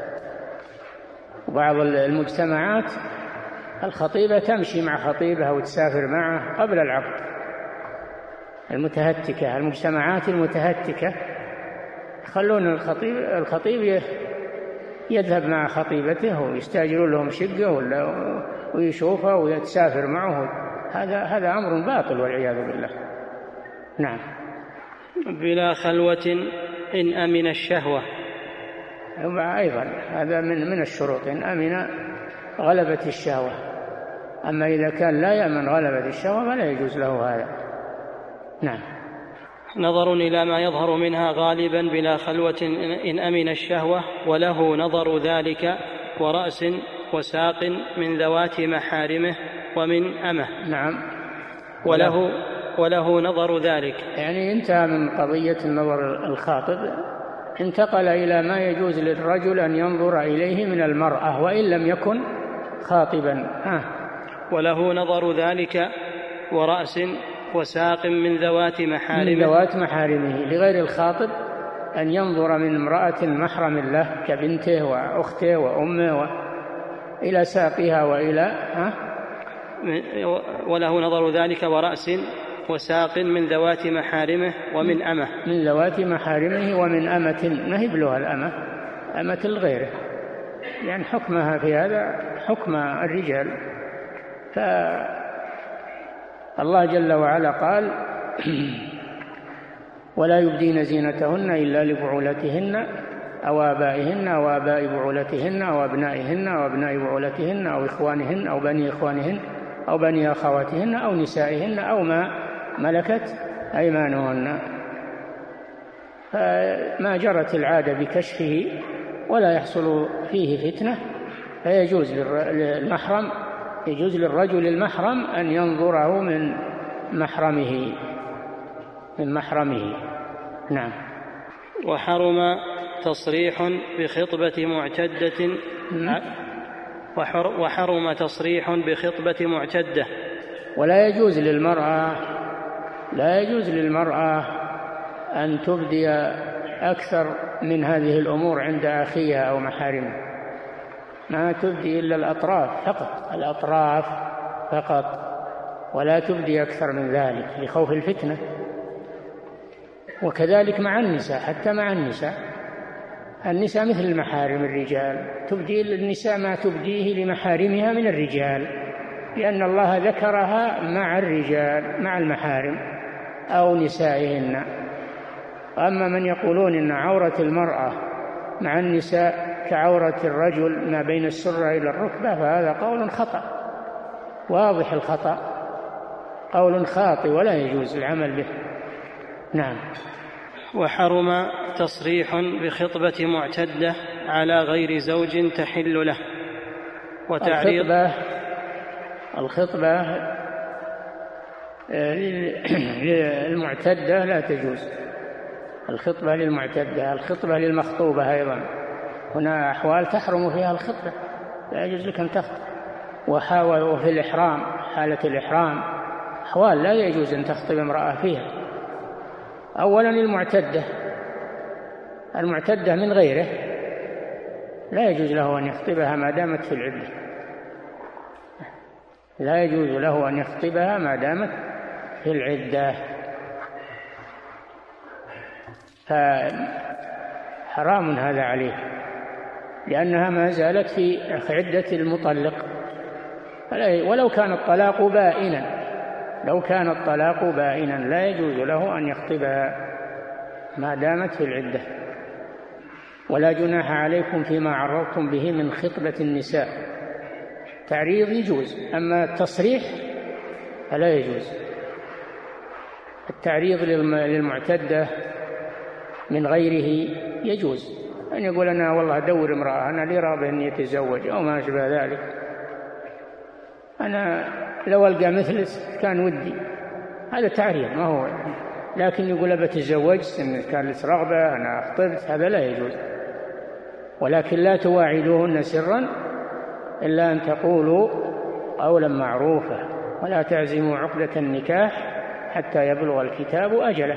وبعض المجتمعات الخطيبة تمشي مع خطيبها وتسافر معه قبل العقد، المتهتكة، المجتمعات المتهتكة يخلون الخطيب الخطيب يذهب مع خطيبته ويستاجرون لهم شقة ولا ويشوفها ويتسافر معه. هذا هذا أمر باطل والعياذ بالله. نعم. بلا خلوة إن أمن الشهوة، أيضا هذا من من الشروط، إن أمن غلبة الشهوة. أما إذا كان لا يأمن غلبة الشهوة فلا يجوز له هذا. نعم. نظر إلى ما يظهر منها غالبا بلا خلوة إن أمن الشهوة، وله نظر ذلك ورأس وساق من ذوات محارمه ومن أمه. نعم. وله وله نظر ذلك، يعني انتهى من قضية النظر الخاطب، انتقل إلى ما يجوز للرجل أن ينظر إليه من المرأة وإن لم يكن خاطبا. ها. وله نظر ذلك ورأس وساق من ذوات محارمه، من ذوات محارمه، لغير الخاطب أن ينظر من امرأة محرم له كبنته وأخته وأمه و... إلى ساقها وإلى ها؟ وله نظر ذلك ورأس وساق من ذوات محارمه ومن أمه، من ذوات محارمه ومن أمة، ما هي بلوها الأمة، أمة الغيره، يعني حكمها في هذا حكم الرجال. فالله جل وعلا قال ولا يبدين زينتهن إلا لبعولتهن أو آبائهن أو آباء بعولتهن أو أبنائهن أو أبناء بعولتهن أو إخوانهن أو بني إخوانهن أو بني أخواتهن أو نسائهن أو ما ملكت أيمانهن. فما جرت العادة بكشفه ولا يحصل فيه فتنة، فيجوز للمحرم يجوز للرجل المحرم أن ينظره من محرمه من محرمه. نعم. وحرم تصريح بخطبة معتدة وحرم تصريح بخطبة معتدة. ولا يجوز للمرأة لا يجوز للمرأة أن تبدي أكثر من هذه الأمور عند أخيها أو محارمها، ما تبدي إلا الأطراف فقط الأطراف فقط ولا تبدي أكثر من ذلك لخوف الفتنة. وكذلك مع النساء، حتى مع النساء النساء مثل المحارم الرجال، تبدي النساء ما تبديه لمحارمها من الرجال، لأن الله ذكرها مع الرجال مع المحارم أو نسائهن. أما من يقولون إن عورة المرأة مع النساء كعورة الرجل ما بين السرة إلى الركبة، فهذا قول خطأ واضح الخطأ، قول خاطئ ولا يجوز العمل به. نعم. وحرم تصريح بخطبة معتدة على غير زوج تحل له وتعريض الخطبة, الخطبة للمعتدة لا تجوز، الخطبة للمعتدة، الخطبة للمخطوبة أيضا، هنا أحوال تحرم فيها الخطبة، لا يجوز لك أن تخطب. وحاول وفي الإحرام، حالة الإحرام أحوال لا يجوز أن تخطب امرأة فيها. أولا المعتدة المعتدة من غيره لا يجوز له أن يخطبها ما دامت في العدة، لا يجوز له أن يخطبها ما دامت في العدة، فحرام هذا عليه، لأنها ما زالت في عدة المطلق، ولو كان الطلاق بائنا لو كان الطلاق بائنا لا يجوز له أن يخطبها ما دامت في العدة. ولا جناح عليكم فيما عرضتم به من خطبة النساء، تعريض يجوز، أما التصريح فلا يجوز. التعريض للمعتدة من غيره يجوز، أن يقول أنا والله أدور امرأة، أنا لي راغب أن يتزوج أو ما أشبه ذلك، أنا لو ألقى مثل كان ودي، هذا تعريض ما هو. لكن يقول أبى تزوجت إن كان لك رغبة أنا أخطبت، هذا لا يجوز. ولكن لا تواعدوهن سرا إلا أن تقولوا قولا معروفا، ولا تعزموا عقدة النكاح حتى يبلغ الكتاب أجله.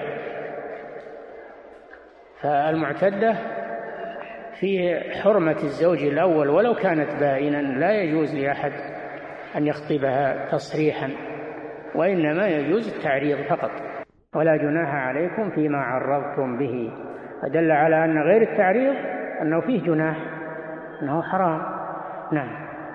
فالمعتدة في حرمة الزوج الأول ولو كانت بائنا، لا يجوز لأحد أن يخطبها تصريحا، وإنما يجوز التعريض فقط. ولا جناح عليكم فيما عرضتم به، فدل على أن غير التعريض أنه فيه جناح، أنه حرام. نعم.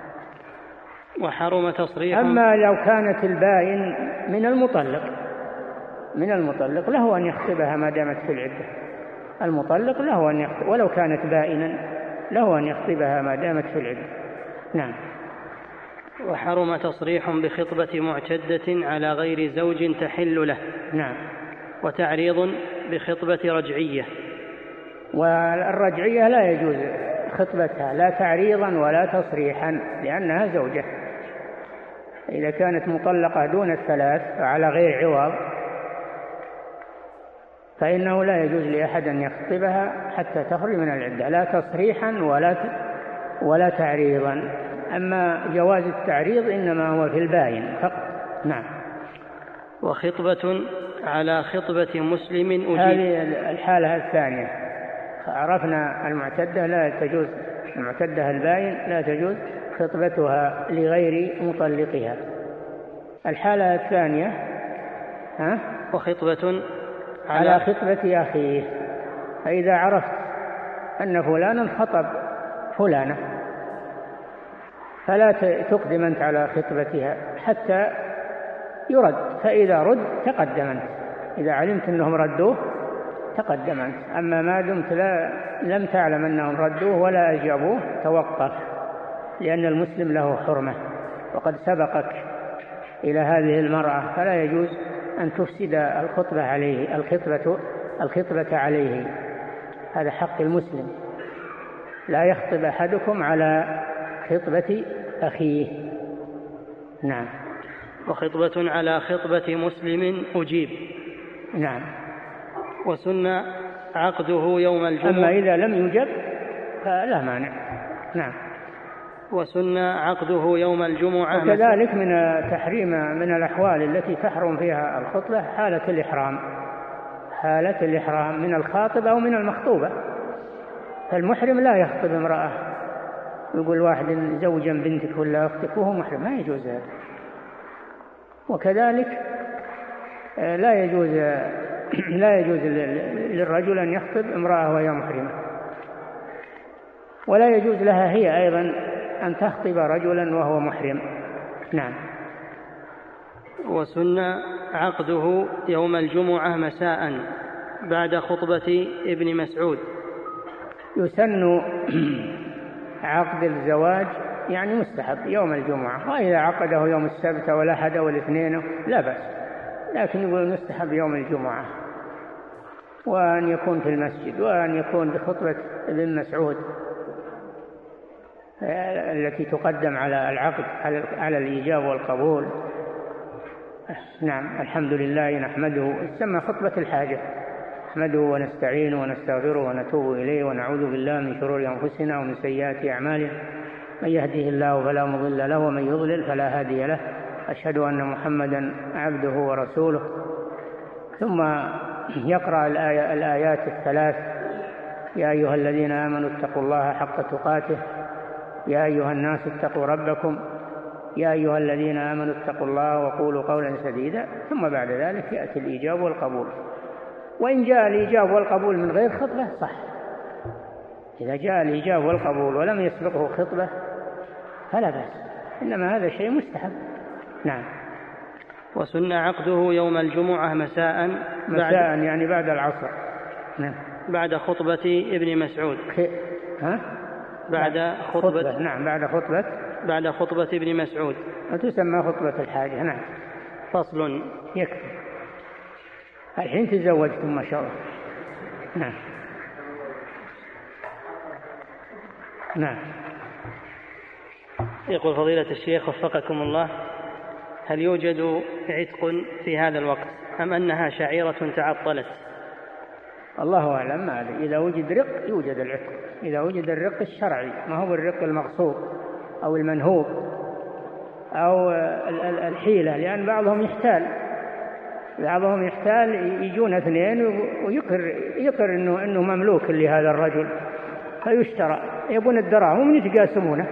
وحرم تصريح. أما لو كانت البائن من المطلق من المطلق له أن يخطبها ما دامت في العدة، المطلق له أن يخطب ولو كانت بائنا، له أن يخطبها ما دامت في العدة. نعم. وحرم تصريح بخطبة معتدة على غير زوج تحل له. نعم. وتعريض بخطبة رجعية، والرجعية لا يجوز خطبتها لا تعريضا ولا تصريحا لأنها زوجة. إذا كانت مطلقة دون الثلاث على غير عوض فإنه لا يجوز لأحد أن يخطبها حتى تخرج من العدة، لا تصريحا ولا ولا تعريضا. أما جواز التعريض إنما هو في الباين فقط. نعم. وخطبة على خطبة مسلم أجيب. هذه الحالة الثانية، عرفنا المعتدة لا تجوز، المعتدة الباين لا تجوز خطبتها لغير مطلقها. الحالة الثانية ها؟ وخطبة على, على خطبة أخيه، فإذا عرفت أن فلانا خطب فلانة فلا تقدم أنت على خطبتها حتى يرد، فإذا رد تقدمت، إذا علمت أنهم ردوه تقدمت. أما ما دمت لا لم تعلم أنهم ردوه ولا أجابوه توقف، لأن المسلم له حرمة وقد سبقك إلى هذه المرأة، فلا يجوز أن تفسد الخطبة عليه الخطبة الخطبة عليه، هذا حق المسلم. لا يخطب أحدكم على خطبة أخيه. نعم. وخطبة على خطبة مسلم أجيب. نعم. وسن عقده يوم الجمعة. أما إذا لم يجب فلا مانع. نعم. وسن عقده يوم الجمعة. وكذلك من تحريم من الأحوال التي تحرم فيها الخطبة حالة الإحرام، حالة الإحرام من الخاطب أو من المخطوبة. فالمحرم لا يخطب امرأة، يقول واحد زوجا بنتك ولا أختك وهو محرم، ما يجوز هذا. وكذلك لا يجوز لا يجوز للرجل أن يخطب امرأة وهي محرمة، ولا يجوز لها هي أيضا أن تخطب رجلا وهو محرم. نعم. وسن عقده يوم الجمعة مساء بعد خطبة ابن مسعود. يسن عقد الزواج يعني مستحب يوم الجمعة، وإذا عقده يوم السبت والأحد والاثنين لا بأس، لكن يقول مستحب يوم الجمعة، وأن يكون في المسجد، وأن يكون بخطبة ابن مسعود التي تقدم على العقد على الإيجاب والقبول. نعم. الحمد لله نحمده، تسمى خطبة الحاجة، نحمده ونستعينه ونستغفره ونتوب إليه ونعوذ بالله من شرور أنفسنا ومن سيئات أعمالنا، من يهده الله فلا مضل له ومن يضلل فلا هادي له، أشهد أن محمدا عبده ورسوله. ثم يقرأ الآية الآيات الثلاث: يا أيها الذين آمنوا اتقوا الله حق تقاته، يا أيها الناس اتقوا ربكم، يا أيها الذين آمنوا اتقوا الله وقولوا قولا سديدا. ثم بعد ذلك يأتي الإيجاب والقبول. وإن جاء الإيجاب والقبول من غير خطبة صح، إذا جاء الإيجاب والقبول ولم يسبقه خطبة فلا بأس، إنما هذا شيء مستحب. نعم. وسن عقده يوم الجمعة مساء مساء يعني بعد العصر. نعم. بعد خطبة ابن مسعود. ها؟ بعد خطبة, خطبة. نعم. بعد خطبة بعد خطبة ابن مسعود، وتسمى خطبة الحاجة. نعم. فصل. يكفي الحين تزوجتم ما شاء الله. نعم. نعم. يقول فضيلة الشيخ وفقكم الله: هل يوجد عتق في هذا الوقت أم أنها شعيرة تعطلت؟ الله أعلم. ما أدري، إذا وجد رق يوجد العتق، إذا وجد الرق الشرعي، ما هو الرق المغصوب أو المنهوب أو الحيلة، لأن بعضهم يحتال بعضهم يحتال يجون اثنين ويقر يقر إنه إنه مملوك لهذا الرجل فيشترى، يبون الدراهم يتقاسمونه،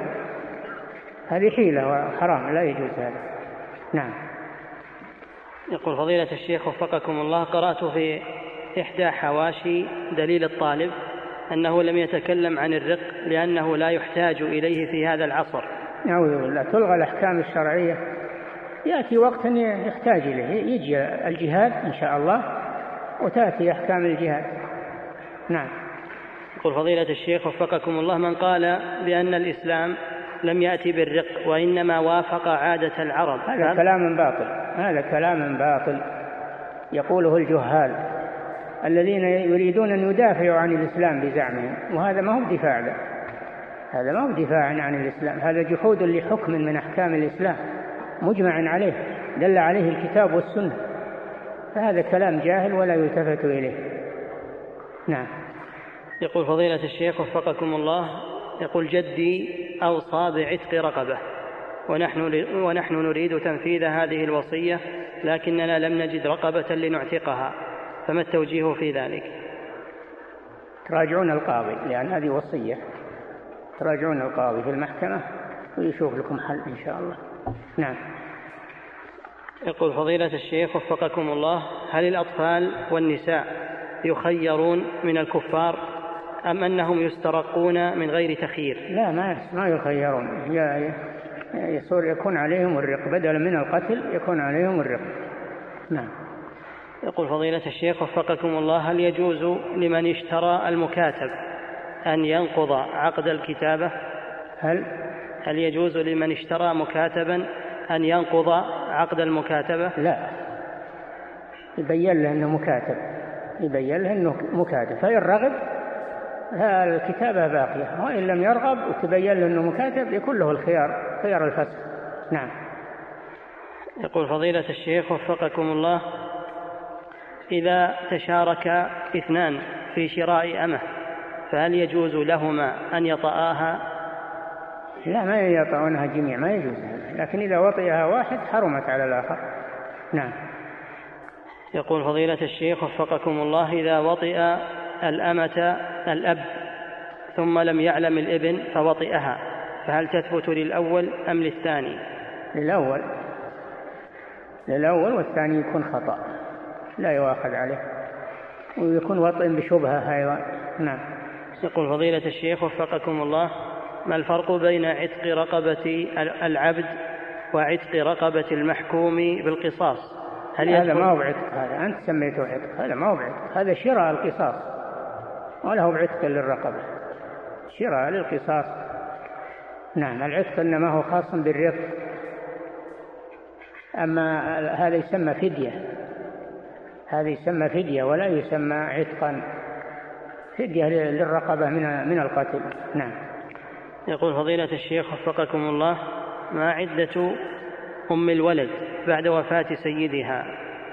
هذه حيلة وحرام، لا يجوز هذا. نعم. يقول فضيلة الشيخ وفقكم الله: قرأت في إحدى حواشي دليل الطالب أنه لم يتكلم عن الرق لأنه لا يحتاج إليه في هذا العصر. نعوذ بالله. تلغى الأحكام الشرعية، يأتي وقت يحتاج إليه، يجي الجهاد إن شاء الله وتأتي أحكام الجهاد. نعم. يقول فضيلة الشيخ وفقكم الله: من قال بأن الإسلام لم يأتي بالرق وإنما وافق عادة العرب، هذا كلام باطل، هذا كلام باطل يقوله الجهال الذين يريدون أن يدافعوا عن الإسلام بزعمهم، وهذا ما هو دفاع له، هذا ما هو دفاع عن الإسلام، هذا جحود لحكم من أحكام الإسلام مجمع عليه دل عليه الكتاب والسنة، فهذا كلام جاهل ولا يلتفت إليه. نعم. يقول فضيلة الشيخ وفقكم الله: يقول جدي أوصى بعتق رقبة ونحن, ونحن نريد تنفيذ هذه الوصية لكننا لم نجد رقبة لنعتقها، فما التوجيه في ذلك؟ تراجعون القاضي، لأن هذه وصية، تراجعون القاضي في المحكمة ويشوف لكم حل إن شاء الله. نعم. يقول فضيلة الشيخ وفقكم الله: هل الأطفال والنساء يخيرون من الكفار أم أنهم يسترقون من غير تخيير؟ لا، ما ما يخيرون، يصير يكون عليهم الرق، بدلا من القتل يكون عليهم الرق. نعم. يقول فضيلة الشيخ وفقكم الله: هل يجوز لمن اشترى المكاتب أن ينقض عقد الكتابة؟ هل هل يجوز لمن اشترى مكاتبا أن ينقض عقد المكاتبة؟ لا، يبين له أنه مكاتب، يبين له أنه مكاتب، فإن رغب الكتابة باقية، وإن لم يرغب وتبين له أنه مكاتب يكون له الخيار، خيار الفسخ. نعم. يقول فضيلة الشيخ وفقكم الله: إذا تشارك اثنان في شراء أمة فهل يجوز لهما أن يطآها؟ لا، ما يطعونها جميع، ما يجوز، لكن إذا وطئها واحد حرمت على الآخر. نعم. يقول فضيلة الشيخ وفقكم الله: إذا وطئ الأمة الأب ثم لم يعلم الابن فوطئها فهل تثبت للأول أم للثاني؟ للأول، للأول، والثاني يكون خطأ لا يؤاخذ عليه، ويكون وطئ بشبهة أيضا. نعم. يقول فضيلة الشيخ وفقكم الله: ما الفرق بين عتق رقبة العبد وعتق رقبة المحكوم بالقصاص؟ هل هذا ما هو بعتق، هذا أنت سميته عتق، هذا ما هو بعتق، هذا شراء القصاص، ولا هو بعتق للرقبة، شراء للقصاص. نعم. العتق إنما هو خاص بالرق، أما هذا يسمى فدية، هذا يسمى فدية ولا يسمى عتقا، فدية للرقبة من من القتل. نعم. يقول فضيلة الشيخ وفقكم الله: ما عدة أم الولد بعد وفاة سيدها؟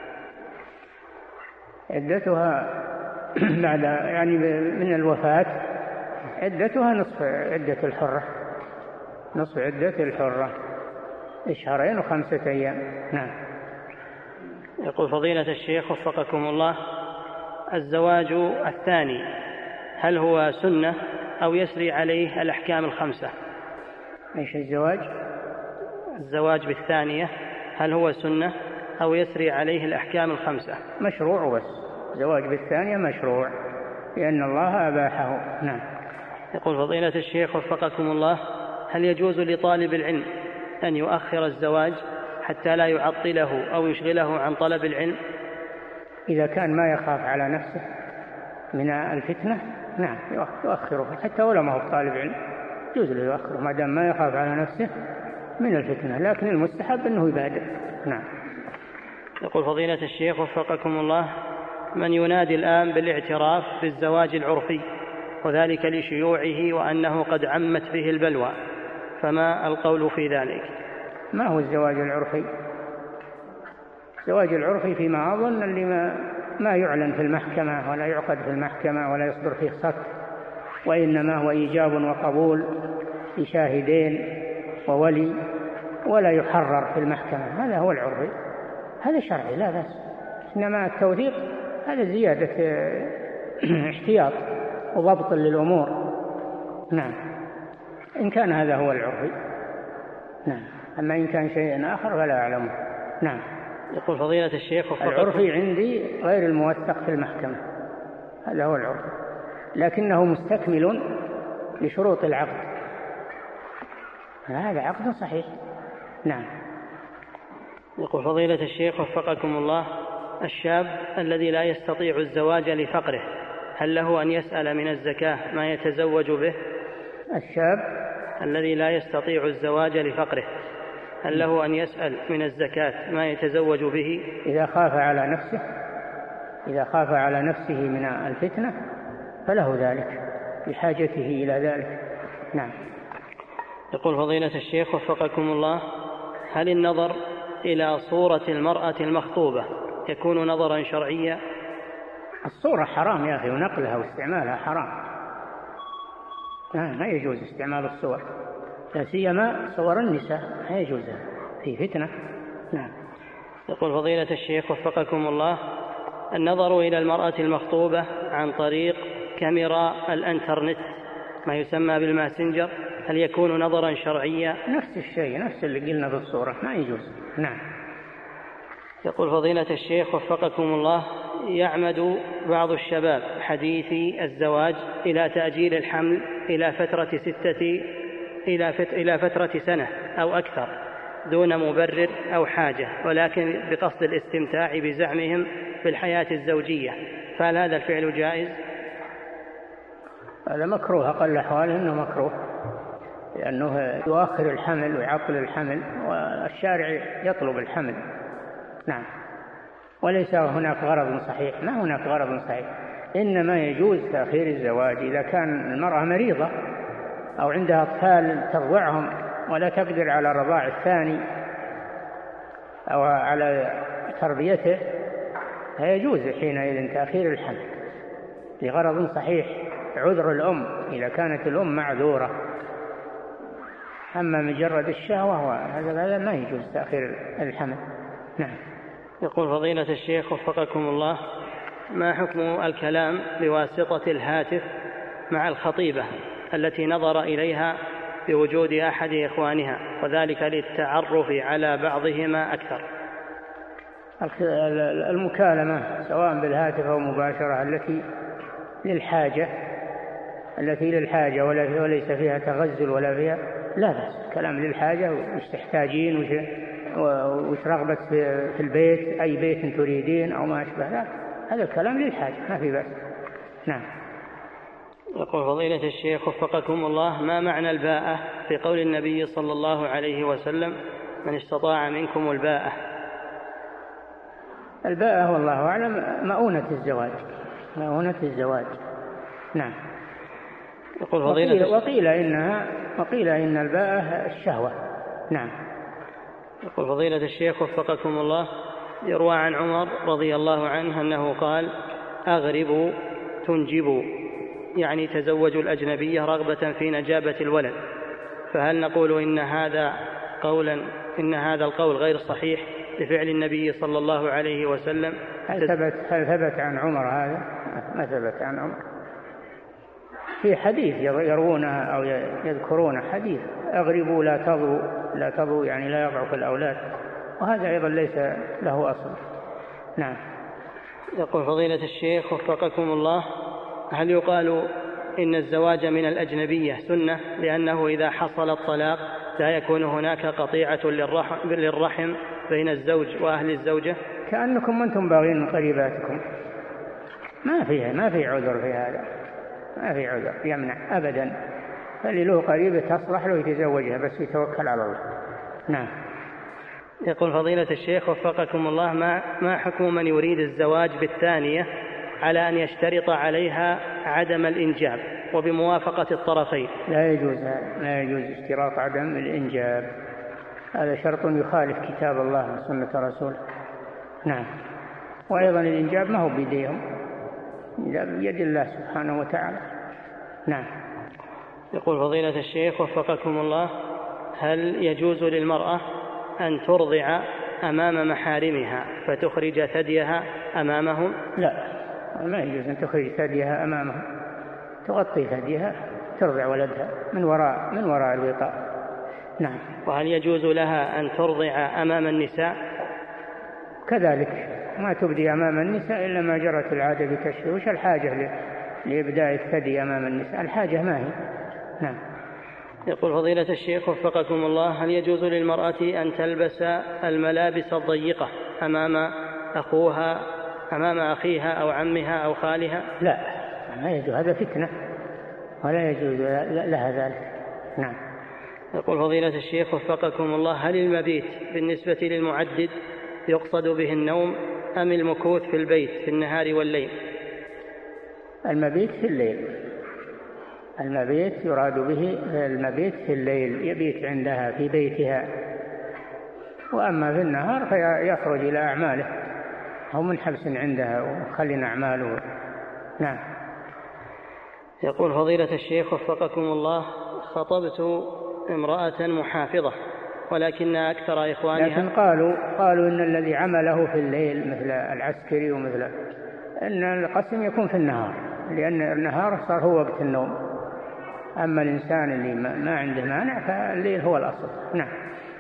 عدتها بعد يعني من الوفاة عدتها نصف عدة الحرة، نصف عدة الحرة، شهرين وخمسة أيام. نعم. يقول فضيلة الشيخ وفقكم الله: الزواج الثاني هل هو سنة أو يسري عليه الأحكام الخمسة؟ إيش الزواج؟ الزواج بالثانية هل هو سنة أو يسري عليه الأحكام الخمسة؟ مشروع، بس زواج بالثانية مشروع لأن الله أباحه. نعم. يقول فضيلة الشيخ وفقكم الله: هل يجوز لطالب العلم أن يؤخر الزواج حتى لا يعطله أو يشغله عن طلب العلم؟ إذا كان ما يخاف على نفسه من الفتنة نعم يؤخره، حتى ولو ما هو طالب علم يجوز له يؤخره ما دام ما يخاف على نفسه من الفتنة، لكن المستحب أنه يبادر. نعم. يقول فضيلة الشيخ وفقكم الله: من ينادي الآن بالاعتراف بالزواج العرفي وذلك لشيوعه وأنه قد عمت به البلوى، فما القول في ذلك؟ ما هو الزواج العرفي؟ الزواج العرفي فيما أظن اللي ما, ما يعلن في المحكمة ولا يعقد في المحكمة ولا يصدر فيه صك، وإنما هو إيجاب وقبول بشاهدين وولي ولا يحرر في المحكمة، هذا هو العرفي، هذا شرعي لا بأس. إنما التوثيق هذا زيادة احتياط وضبط للأمور. نعم. إن كان هذا هو العرفي. نعم. أما إن كان شيء آخر فلا أعلمه. نعم. يقول فضيلة الشيخ: العرفي عندي غير الموثق في المحكمة، هذا هو العرفي، لكنه مستكمل لشروط العقد، هذا عقد صحيح. نعم. يقول فضيلة الشيخ وفقكم الله: الشاب الذي لا يستطيع الزواج لفقره هل له أن يسأل من الزكاة ما يتزوج به؟ الشاب الذي لا يستطيع الزواج لفقره هل له أن يسأل من الزكاة ما يتزوج به؟ إذا خاف على نفسه إذا خاف على نفسه من الفتنة فله ذلك بحاجته إلى ذلك. نعم. يقول فضيلة الشيخ وفقكم الله: هل النظر إلى صورة المرأة المخطوبة يكون نظرا شرعيا؟ الصورة حرام يا أخي، ونقلها واستعمالها حرام، ما يجوز استعمال الصور، لا سيما صور النساء ما يجوز، في فتنة. نعم. يقول فضيلة الشيخ وفقكم الله: النظر إلى المرأة المخطوبة عن طريق كاميرا الانترنت ما يسمى بالماسنجر هل يكون نظرا شرعيا؟ نفس الشيء، نفس اللي قلنا بالصورة، ما يجوز. نعم. يقول فضيلة الشيخ وفقكم الله: يعمد بعض الشباب حديثي الزواج إلى تأجيل الحمل إلى فترة ستة إلى فت... إلى فترة سنة أو أكثر دون مبرر أو حاجة، ولكن بقصد الاستمتاع بزعمهم بالحياة الزوجية، فهل هذا الفعل جائز؟ هذا مكروه، أقل أحواله أنه مكروه، لأنه يؤخر الحمل ويعطل الحمل، والشارع يطلب الحمل. نعم. وليس هناك غرض صحيح، ما هناك غرض صحيح، إنما يجوز تأخير الزواج إذا كان المرأة مريضة أو عندها أطفال ترضعهم ولا تقدر على الرضاع الثاني أو على تربيته، فيجوز حينئذ تأخير الحمل لغرض صحيح، عذر الأم إذا كانت الأم معذورة. أما مجرد الشهوة هذا ما يجوز تأخير الحمل. نعم. يقول فضيلة الشيخ وفقكم الله: ما حكم الكلام بواسطة الهاتف مع الخطيبة التي نظر إليها بوجود أحد إخوانها، وذلك للتعرف على بعضهما أكثر؟ المكالمة سواء بالهاتف أو مباشرة التي للحاجة التي للحاجة وليس فيها تغزل ولا فيها، لا بأس. كلام للحاجة، وش تحتاجين، وش, وش رغبت في البيت، أي بيت تريدين أو ما أشبه ذلك، هذا الكلام للحاجة ما في بأس. نعم. يقول فضيلة الشيخ وفقكم الله: ما معنى الباءة في قول النبي صلى الله عليه وسلم: من استطاع منكم الباءة؟ الباءة والله أعلم مؤونة الزواج، مؤونة الزواج. نعم. يقول فضيلة وقيل, وقيل إنها وقيل إن الباءة الشهوة. نعم. يقول فضيلة الشيخ وفقكم الله: يروى عن عمر رضي الله عنه أنه قال: أغربوا تنجبوا، يعني تزوجوا الأجنبية رغبة في نجابة الولد، فهل نقول إن هذا قولا إن هذا القول غير صحيح لفعل النبي صلى الله عليه وسلم؟ هل ثبت هل ثبت عن عمر هذا؟ ما ثبت عن عمر. في حديث يروونه أو يذكرون حديث: أغربوا لا تضوا، لا تضوا يعني لا يضعف الأولاد، وهذا أيضا ليس له أصل. نعم. يقول فضيلة الشيخ وفقكم الله: هل يقال إن الزواج من الأجنبية سنة لأنه إذا حصل الطلاق لا يكون هناك قطيعة للرحم, للرحم بين الزوج وأهل الزوجة؟ كأنكم أنتم باغين من قريباتكم، ما فيها ما في عذر في هذا، ما في عذر يمنع أبدا. فاللي له قريبة تصلح له يتزوجها، بس يتوكل على الله. نعم. يقول فضيلة الشيخ وفقكم الله: ما ما حكم من يريد الزواج بالثانية على أن يشترط عليها عدم الإنجاب وبموافقة الطرفين؟ لا يجوز لا يجوز اشتراط عدم الإنجاب، هذا شرط يخالف كتاب الله وسنة رسوله. نعم. وأيضا الإنجاب ما هو بيديهم، بيد الله سبحانه وتعالى. نعم. يقول فضيلة الشيخ وفقكم الله: هل يجوز للمرأة أن ترضع أمام محارمها فتخرج ثديها أمامهم؟ لا، ما يجوز أن تخرج ثديها أمامهم، تغطي ثديها، ترضع ولدها من وراء من وراء الوطاء. نعم. وهل يجوز لها أن ترضع أمام النساء؟ كذلك، ما تبدي أمام النساء إلا ما جرت العادة بكشفه. وش الحاجة لإبداء الثدي أمام النساء؟ الحاجة ما هي. نعم. يقول فضيلة الشيخ وفقكم الله: هل يجوز للمرأة أن تلبس الملابس الضيقة أمام أخوها أمام أخيها أو عمها أو خالها؟ لا، ما يجوز، هذا فتنة ولا يجوز لها ذلك. نعم. يقول فضيلة الشيخ وفقكم الله: هل المبيت بالنسبة للمعدد يقصد به النوم أم المكوث في البيت في النهار والليل؟ المبيت في الليل، المبيت يراد به المبيت في الليل، يبيت عندها في بيتها، وأما في النهار فيخرج إلى أعماله أو منحبس عندها وخلينا أعماله. نعم. يقول فضيلة الشيخ وفقكم الله: خطبت امرأة محافظة ولكن أكثر إخوانها، لكن قالوا قالوا إن الذي عمله في الليل مثل العسكري ومثل أن القسم يكون في النهار، لأن النهار صار هو وقت النوم، أما الإنسان اللي ما عنده مانع فالليل هو الأصل. نعم.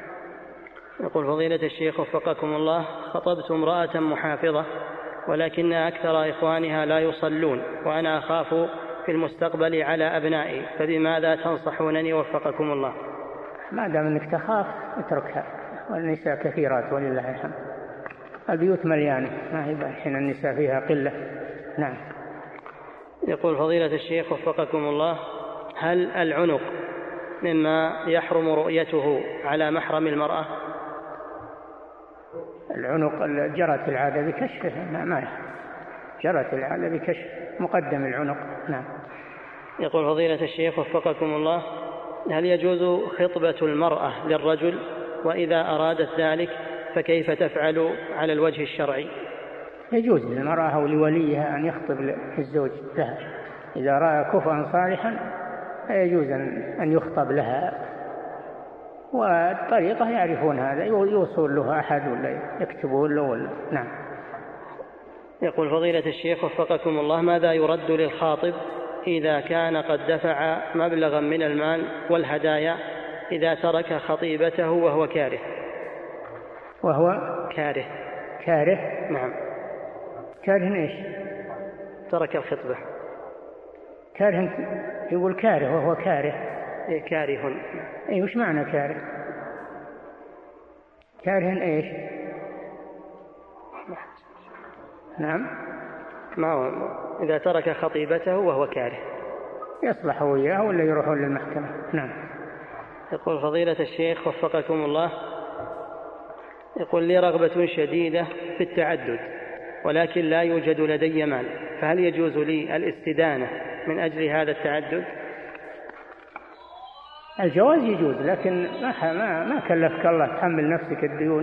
يقول فضيلة الشيخ وفقكم الله: خطبت امرأة محافظة ولكن أكثر إخوانها لا يصلون وأنا أخاف في المستقبل على أبنائي، فبماذا تنصحونني وفقكم الله؟ ما دام أنك تخاف اتركها، والنساء كثيرات ولله الحمد، البيوت مليانة، ما هي حين النساء فيها قلة. نعم. يقول فضيلة الشيخ وفقكم الله: هل العنق مما يحرم رؤيته على محرم المرأة؟ العنق جرت العادة بكشفه، ما ما جرت العادة بكشف مقدم العنق. نعم. يقول فضيلة الشيخ وفقكم الله: هل يجوز خطبة المرأة للرجل؟ وإذا أرادت ذلك فكيف تفعل على الوجه الشرعي؟ يجوز للمرأة أو لوليها أن يخطب الزوج لها إذا رأى كفءا صالحا، يجوز أن يخطب لها، والطريقة يعرفون هذا، يوصل له أحد ولا يكتبون له ولا. نعم. يقول فضيلة الشيخ وفقكم الله: ماذا يرد للخاطب إذا كان قد دفع مبلغا من المال والهدايا إذا ترك خطيبته وهو كاره؟ وهو كاره. كاره. نعم. كاره إيش؟ ترك الخطبة. كاره، يقول كاره وهو كاره. إيه كاره. أي وش معنى كاره؟ كاره إيش؟ نعم. ما هو إذا ترك خطيبته وهو كاره؟ يصلح وياه ولا يروحون للمحكمة. نعم. يقول فضيلة الشيخ وفقكم الله: يقول لي رغبة شديدة في التعدد ولكن لا يوجد لدي مال، فهل يجوز لي الاستدانة من أجل هذا التعدد؟ الجواز يجوز، لكن ما ما ما كلفك الله تحمل نفسك الديون،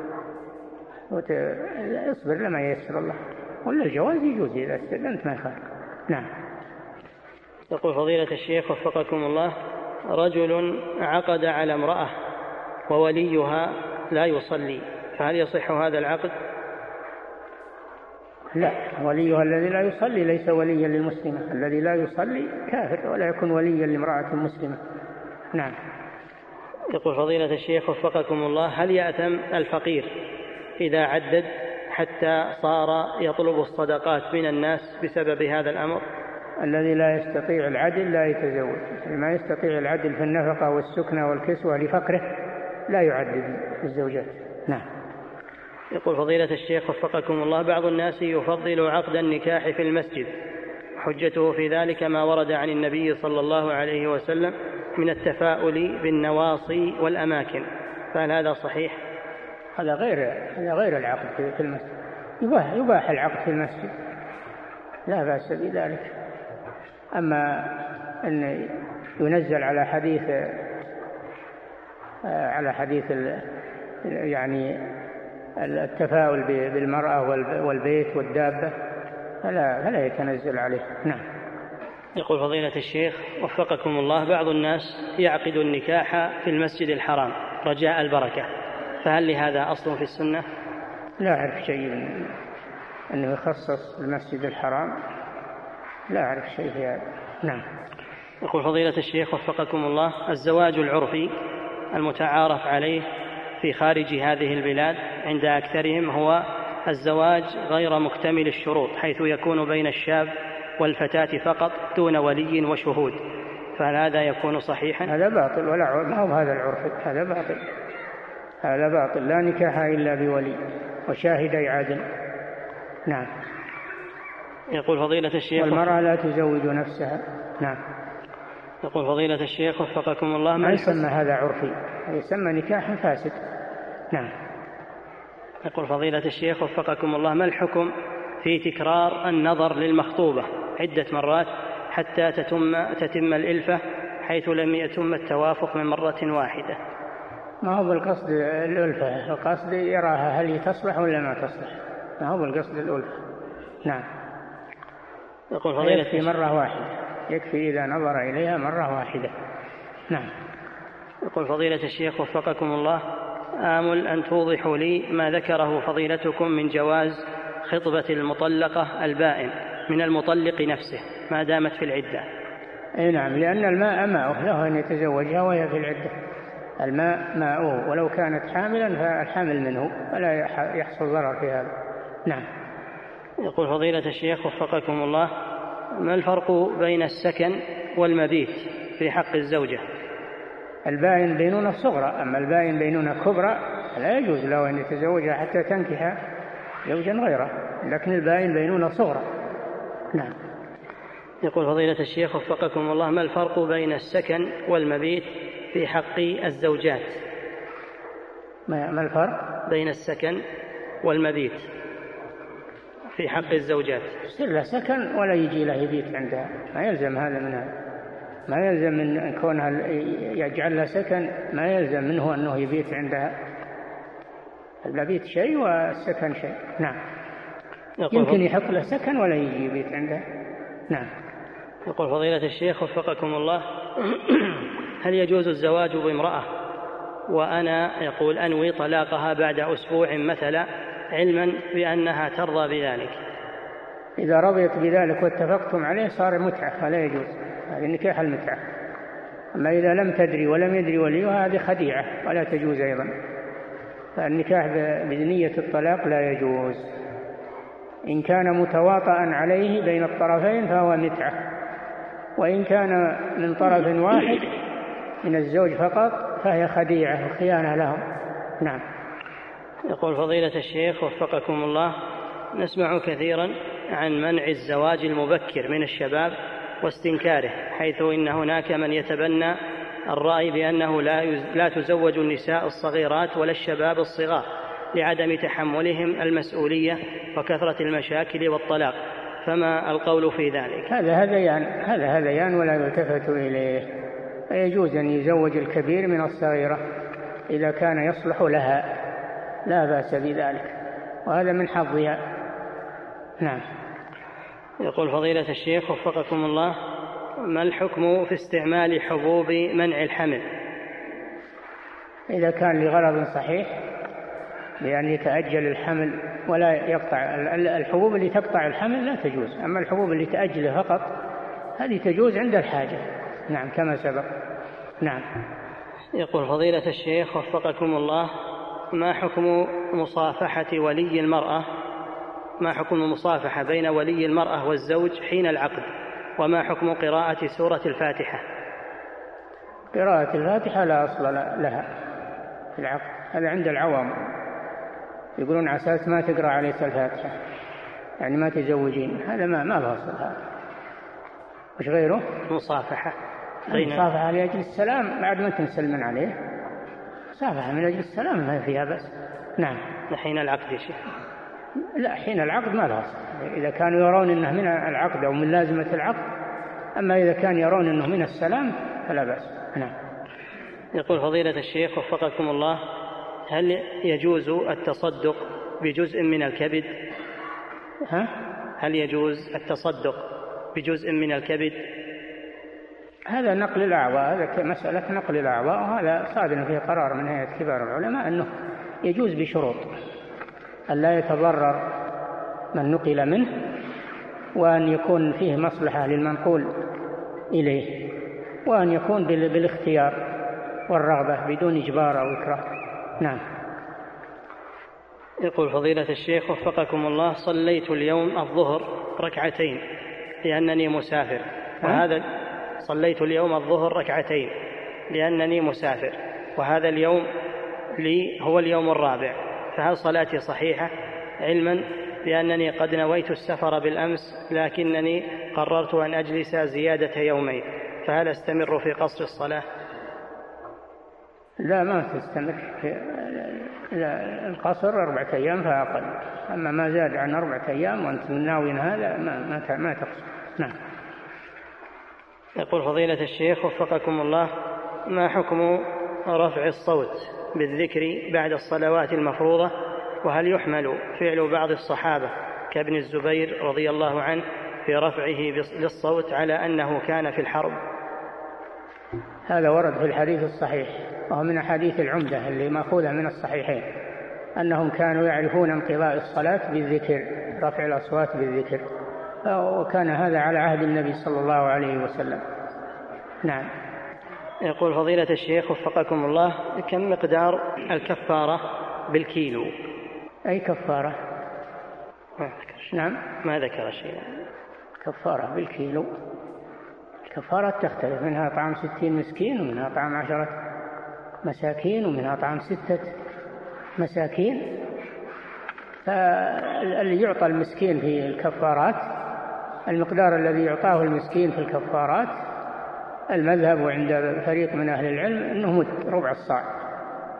اصبر لما ييسر الله، ولا الجواز يجوز إذا استدنت ما يخالف. نعم. يقول فضيلة الشيخ وفقكم الله: رجل عقد على امرأة ووليها لا يصلي، فهل يصح هذا العقد؟ لا، وليها الذي لا يصلي ليس وليا للمسلمة، الذي لا يصلي كافر ولا يكون وليا لامرأة مسلمة. نعم. يقول فضيلة الشيخ وفقكم الله: هل يأثم الفقير إذا عدد حتى صار يطلب الصدقات من الناس بسبب هذا الأمر؟ الذي لا يستطيع العدل لا يتزوج، ما يستطيع العدل في النفقة والسكنة والكسوة لفقره لا يعدد الزوجات. نعم. يقول فضيلة الشيخ وفقكم الله: بعض الناس يفضل عقد النكاح في المسجد، حجته في ذلك ما ورد عن النبي صلى الله عليه وسلم من التفاؤل بالنواصي والأماكن، فهل هذا صحيح؟ هذا غير هذا غير العقد في المسجد. يباح يباح العقد في المسجد، لا بأس بذلك. أما أن ينزل على حديث على حديث يعني التفاؤل بالمرأة والبيت والدابة فلا فلا يتنزل عليه. نعم. يقول فضيلة الشيخ وفقكم الله: بعض الناس يعقد النكاح في المسجد الحرام رجاء البركة، فهل لهذا أصل في السنة؟ لا أعرف شيء أنه يخصص المسجد الحرام، لا أعرف شيء في هذا. نعم. يقول فضيلة الشيخ وفقكم الله: الزواج العرفي المتعارف عليه في خارج هذه البلاد عند أكثرهم هو الزواج غير مكتمل الشروط، حيث يكون بين الشاب والفتاة فقط دون ولي وشهود، فهل هذا يكون صحيحا؟ هذا باطل، ولا ما هو هذا العرف، هذا باطل، هذا باطل، لا نكاح إلا بولي وشاهدي عدل. نعم. يقول فضيلة الشيخ: والمرأة لا تزوج نفسها. نعم. يقول فضيلة الشيخ وفقكم الله: ما يسمى هذا عرفي، يسمى نكاح فاسد. نعم. يقول فضيلة الشيخ وفقكم الله: ما الحكم في تكرار النظر للمخطوبة عدة مرات حتى تتم, تتم الإلفة حيث لم يتم التوافق من مرة واحدة؟ ما هو بالقصد الألفة، القصد يراها هل تصلح ولا ما تصلح، ما هو بالقصد الألفة. نعم. يقول فضيلة يكفي مرة واحدة، يكفي إذا نظر إليها مرة واحدة. نعم. يقول فضيلة الشيخ وفقكم الله: آمل أن توضحوا لي ما ذكره فضيلتكم من جواز خطبة المطلقة البائن من المطلق نفسه ما دامت في العدة. أي نعم، لأن الماء ماؤه، له أن يتزوجها وهي في العدة، الماء ماؤه، ولو كانت حاملا فالحامل منه، فلا يحصل ضرر في هذا. نعم. يقول فضيلة الشيخ وفقكم الله: ما الفرق بين السكن والمبيت في حق الزوجة؟ البائن بينونة صغرى، أما البائن بينونة كبرى لا يجوز له أن يتزوجها حتى تنكح زوجا غيره، لكن البائن بينونة صغرى. نعم. يقول فضيلة الشيخ وفقكم الله: ما الفرق بين السكن والمبيت في حق الزوجات؟ ما الفرق بين السكن والمبيت؟ في حق الزوجات. يصير له سكن ولا يجي له يبيت عندها، ما يلزم هذا منها، ما يلزم من كونها يجعل لها سكن، ما يلزم منه أنه يبيت عندها. البيت شيء والسكن شيء. نعم. يمكن يحط له سكن ولا يجي يبيت عنده. نعم. يقول فضيلة الشيخ وفقكم الله: هل يجوز الزواج بامرأة وأنا يقول أنوي طلاقها بعد أسبوع مثلا، علما بأنها ترضى بذلك؟ إذا رضيت بذلك واتفقتم عليه صار متعة، فلا يجوز، هذه نكاح المتعة. أما إذا لم تدري ولم يدري وليها هذه خديعة ولا تجوز أيضا. فالنكاح بنية الطلاق لا يجوز. إن كان متواطئا عليه بين الطرفين فهو متعة، وإن كان من طرف واحد من الزوج فقط فهي خديعة وخيانة لهم. نعم. يقول فضيلة الشيخ وفقكم الله: نسمع كثيرا عن منع الزواج المبكر من الشباب واستنكاره، حيث إن هناك من يتبنى الرأي بأنه لا, لا تزوج النساء الصغيرات ولا الشباب الصغار لعدم تحملهم المسؤولية وكثرة المشاكل والطلاق، فما القول في ذلك؟ هذا هذيان هذا هذيان ولا يلتفت إليه. يجوز أن يزوج الكبير من الصغيرة إذا كان يصلح لها، لا بأس بذلك، وهذا من حظها. نعم. يقول فضيلة الشيخ وفقكم الله: ما الحكم في استعمال حبوب منع الحمل؟ إذا كان لغرض صحيح بأن يتأجل الحمل ولا يقطع، الحبوب اللي تقطع الحمل لا تجوز، أما الحبوب اللي تأجله فقط هذه تجوز عند الحاجة. نعم كما سبق. نعم. يقول فضيلة الشيخ وفقكم الله: ما حكم مصافحة ولي المرأة ما حكم المصافحة بين ولي المرأة والزوج حين العقد؟ وما حكم قراءة سورة الفاتحة؟ قراءة الفاتحة لا أصل لها في العقد، هذا عند العوام، يقولون على أساس ما تقرأ عليك الفاتحة يعني ما تزوجين، هذا ما ما له أصل هذا. وش غيره؟ مصافحة. مصافحة لأجل السلام بعد ما تنسلمن عليه، مصافحة من أجل السلام ما فيها بس. نعم. حين العقد يا شيخ؟ لا، حين العقد ما له أصل، إذا كانوا يرون أنه من العقد أو من لازمة العقد، أما إذا كان يرون أنه من السلام فلا بأس. نعم. يقول فضيلة الشيخ وفقكم الله: هل يجوز التصدق بجزء من الكبد؟ ها؟ هل يجوز التصدق بجزء من الكبد؟ هذا نقل الأعضاء، هذا مسألة نقل الأعضاء، وهذا صادر فيه قرار من هيئة كبار العلماء أنه يجوز بشروط: أن لا يتضرر من نقل منه، وأن يكون فيه مصلحة للمنقول إليه، وأن يكون بالاختيار والرغبة بدون إجبار أو إكراه. نعم. يقول فضيلة الشيخ وفقكم الله: صليت اليوم الظهر ركعتين لأنني مسافر، وهذا صليت اليوم الظهر ركعتين لأنني مسافر وهذا اليوم لي هو اليوم الرابع، فهل صلاتي صحيحة؟ علما بأنني قد نويت السفر بالأمس لكنني قررت أن أجلس زيادة يومين، فهل أستمر في قصر الصلاة؟ لا، ما تستمر في القصر أربعة أيام فأقل، أما ما زاد عن أربعة أيام وأنت ناوي هذا ما ما ما تقصر. نعم. يقول فضيلة الشيخ وفقكم الله: ما حكم رفع الصوت بالذكر بعد الصلوات المفروضة؟ وهل يحمل فعل بعض الصحابة كابن الزبير رضي الله عنه في رفعه للصوت على أنه كان في الحرب؟ هذا ورد في الحديث الصحيح، وهو من أحاديث العمدة اللي مأخوذة من الصحيحين، أنهم كانوا يعرفون انقضاء الصلاة بالذكر، رفع الأصوات بالذكر، وكان هذا على عهد النبي صلى الله عليه وسلم. نعم. يقول فضيلة الشيخ وفقكم الله: كم مقدار الكفارة بالكيلو؟ أي كفارة؟ ما ذكر شيء. نعم، ما ذكر شيء. كفارة بالكيلو، الكفارة تختلف، منها طعام ستين مسكين، ومنها طعام عشرة مساكين، ومنها طعام ستة مساكين. فاللي يعطى المسكين في الكفارات المقدار الذي يعطاه المسكين في الكفارات، المذهب عند فريق من أهل العلم أنه مد ربع الصاع،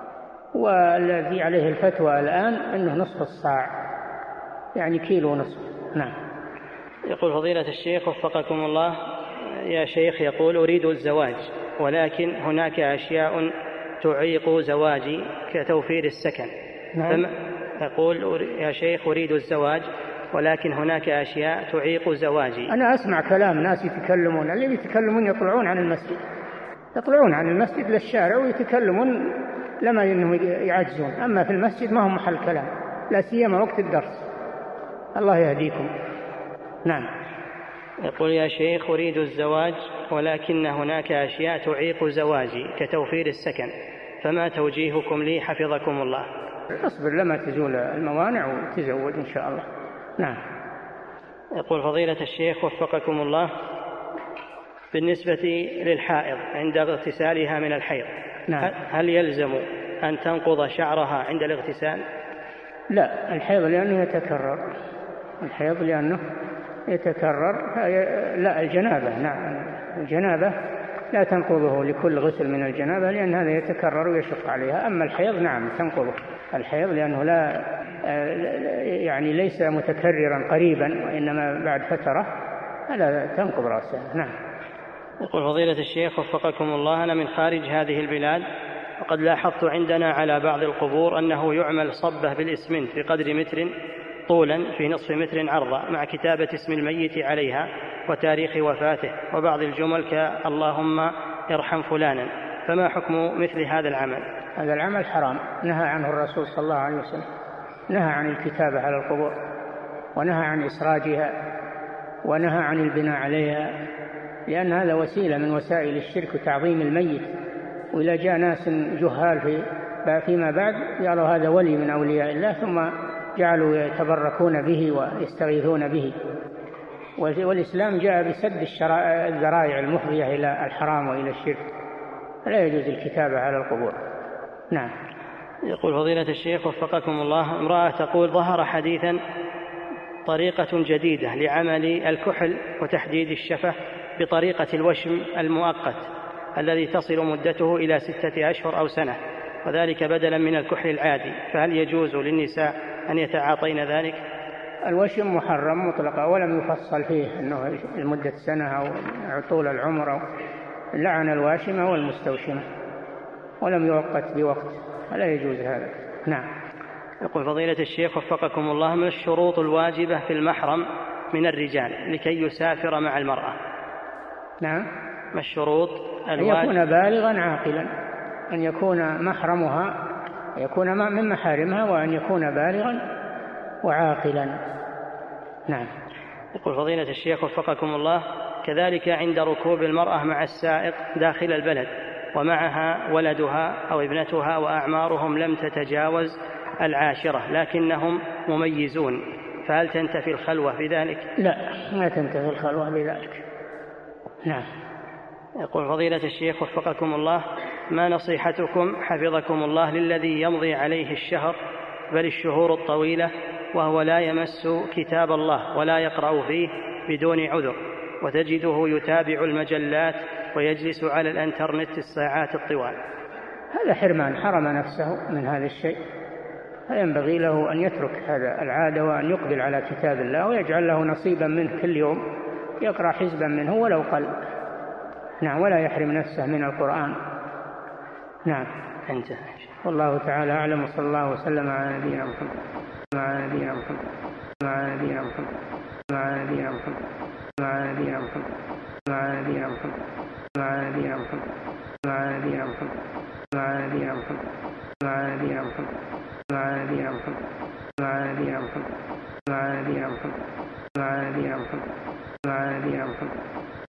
والذي عليه الفتوى الآن أنه نصف الصاع، يعني كيلو ونصف. نعم. يقول فضيلة الشيخ وفقكم الله، يا شيخ يقول أريد الزواج ولكن هناك أشياء تعيق زواجي كتوفير السكن. نعم. يقول يا شيخ أريد الزواج ولكن هناك أشياء تعيق زواجي. أنا أسمع كلام ناس يتكلمون، اللي يتكلمون يطلعون عن المسجد، يطلعون عن المسجد للشارع ويتكلمون لما إنهم يعجزون، أما في المسجد ما هم محل كلام، لا سيما وقت الدرس. الله يهديكم. نعم. يقول يا شيخ أريد الزواج ولكن هناك أشياء تعيق زواجي كتوفير السكن، فما توجيهكم لي حفظكم الله؟ اصبر لما تزول الموانع وتزوج إن شاء الله. نعم. يقول فضيلة الشيخ وفقكم الله، بالنسبة للحائض عند اغتسالها من الحيض، نعم. هل يلزم أن تنقض شعرها عند الاغتسال؟ لا، الحيض لأنه يتكرر، الحيض لأنه يتكرر. لا، الجنابة، نعم، الجنابة لا تنقضه لكل غسل من الجنابة لأن هذا يتكرر ويشق عليها. أما الحيض نعم تنقضه الحيض لأنه لا يعني ليس متكررا قريبا وإنما بعد فترة، هذا تنقض رأسها. نعم. يقول فضيلة الشيخ وفقكم الله، أنا من خارج هذه البلاد وقد لاحظت عندنا على بعض القبور أنه يعمل صبة بالإسمنت بقدر متر طولا في نصف متر عرضا مع كتابة اسم الميت عليها وتاريخ وفاته وبعض الجمل كاللهم ارحم فلانا، فما حكم مثل هذا العمل؟ هذا العمل حرام، نهى عنه الرسول صلى الله عليه وسلم، نهى عن الكتابة على القبور ونهى عن إسراجها ونهى عن البناء عليها، لأن هذا وسيلة من وسائل الشرك وتعظيم الميت. وإذا جاء ناس جهال في فيما بعد قالوا هذا ولي من أولياء الله ثم جعلوا يتبركون به ويستغيثون به. والإسلام جاء بسد الذرائع المفضية إلى الحرام وإلى الشرك، لا يجوز الكتابة على القبور. نعم. يقول فضيلة الشيخ وفقكم الله، امرأة تقول ظهر حديثا طريقة جديدة لعمل الكحل وتحديد الشفة بطريقة الوشم المؤقت الذي تصل مدته إلى ستة أشهر أو سنة، وذلك بدلا من الكحل العادي، فهل يجوز للنساء أن يتعاطين ذلك؟ الوشم محرم مطلقا ولم يفصل فيه أنه لمدة سنة أو طول العمر أو لعن الواشمة والمستوشمة ولم يوقت بوقت، لا يجوز هذا. نعم. يقول فضيلة الشيخ وفقكم الله، ما الشروط الواجبة في المحرم من الرجال لكي يسافر مع المرأة؟ نعم. ما الشروط الواجبة؟ أن يكون بالغا عاقلا، أن يكون محرمها يكون من محارمها، وأن يكون بالغا وعاقلا. نعم. يقول فضيلة الشيخ وفقكم الله، كذلك عند ركوب المرأة مع السائق داخل البلد ومعها ولدها أو ابنتها وأعمارهم لم تتجاوز العاشرة لكنهم مميزون، فهل تنتفي الخلوة بذلك؟ لا، ما تنتفي الخلوة بذلك. نعم. يقول فضيلة الشيخ وفقكم الله، ما نصيحتكم حفظكم الله للذي يمضي عليه الشهر بل الشهور الطويلة وهو لا يمس كتاب الله ولا يقرأ فيه بدون عذر، وتجده يتابع المجلات ويجلس على الانترنت الساعات الطوال؟ هذا حرمان، حرم نفسه من هذا الشيء، فينبغي له أن يترك هذا العادة وأن يقبل على كتاب الله ويجعل له نصيبا منه كل يوم، يقرأ حزبا منه ولو قل. نعم. ولا يحرم نفسه من القرآن. نعم. انتهى. والله تعالى أعلم، وصلى الله وسلم على نبينا محمد مع نبينا محمد مع نبينا محمد مع نبينا محمد مع نبينا محمد مع نبينا محمد مع نبينا محمد مع نبينا محمد مع نبينا محمد مع نبينا محمد مع نبينا محمد مع نبينا محمد مع نبينا محمد مع نبينا محمد مع نبينا محمد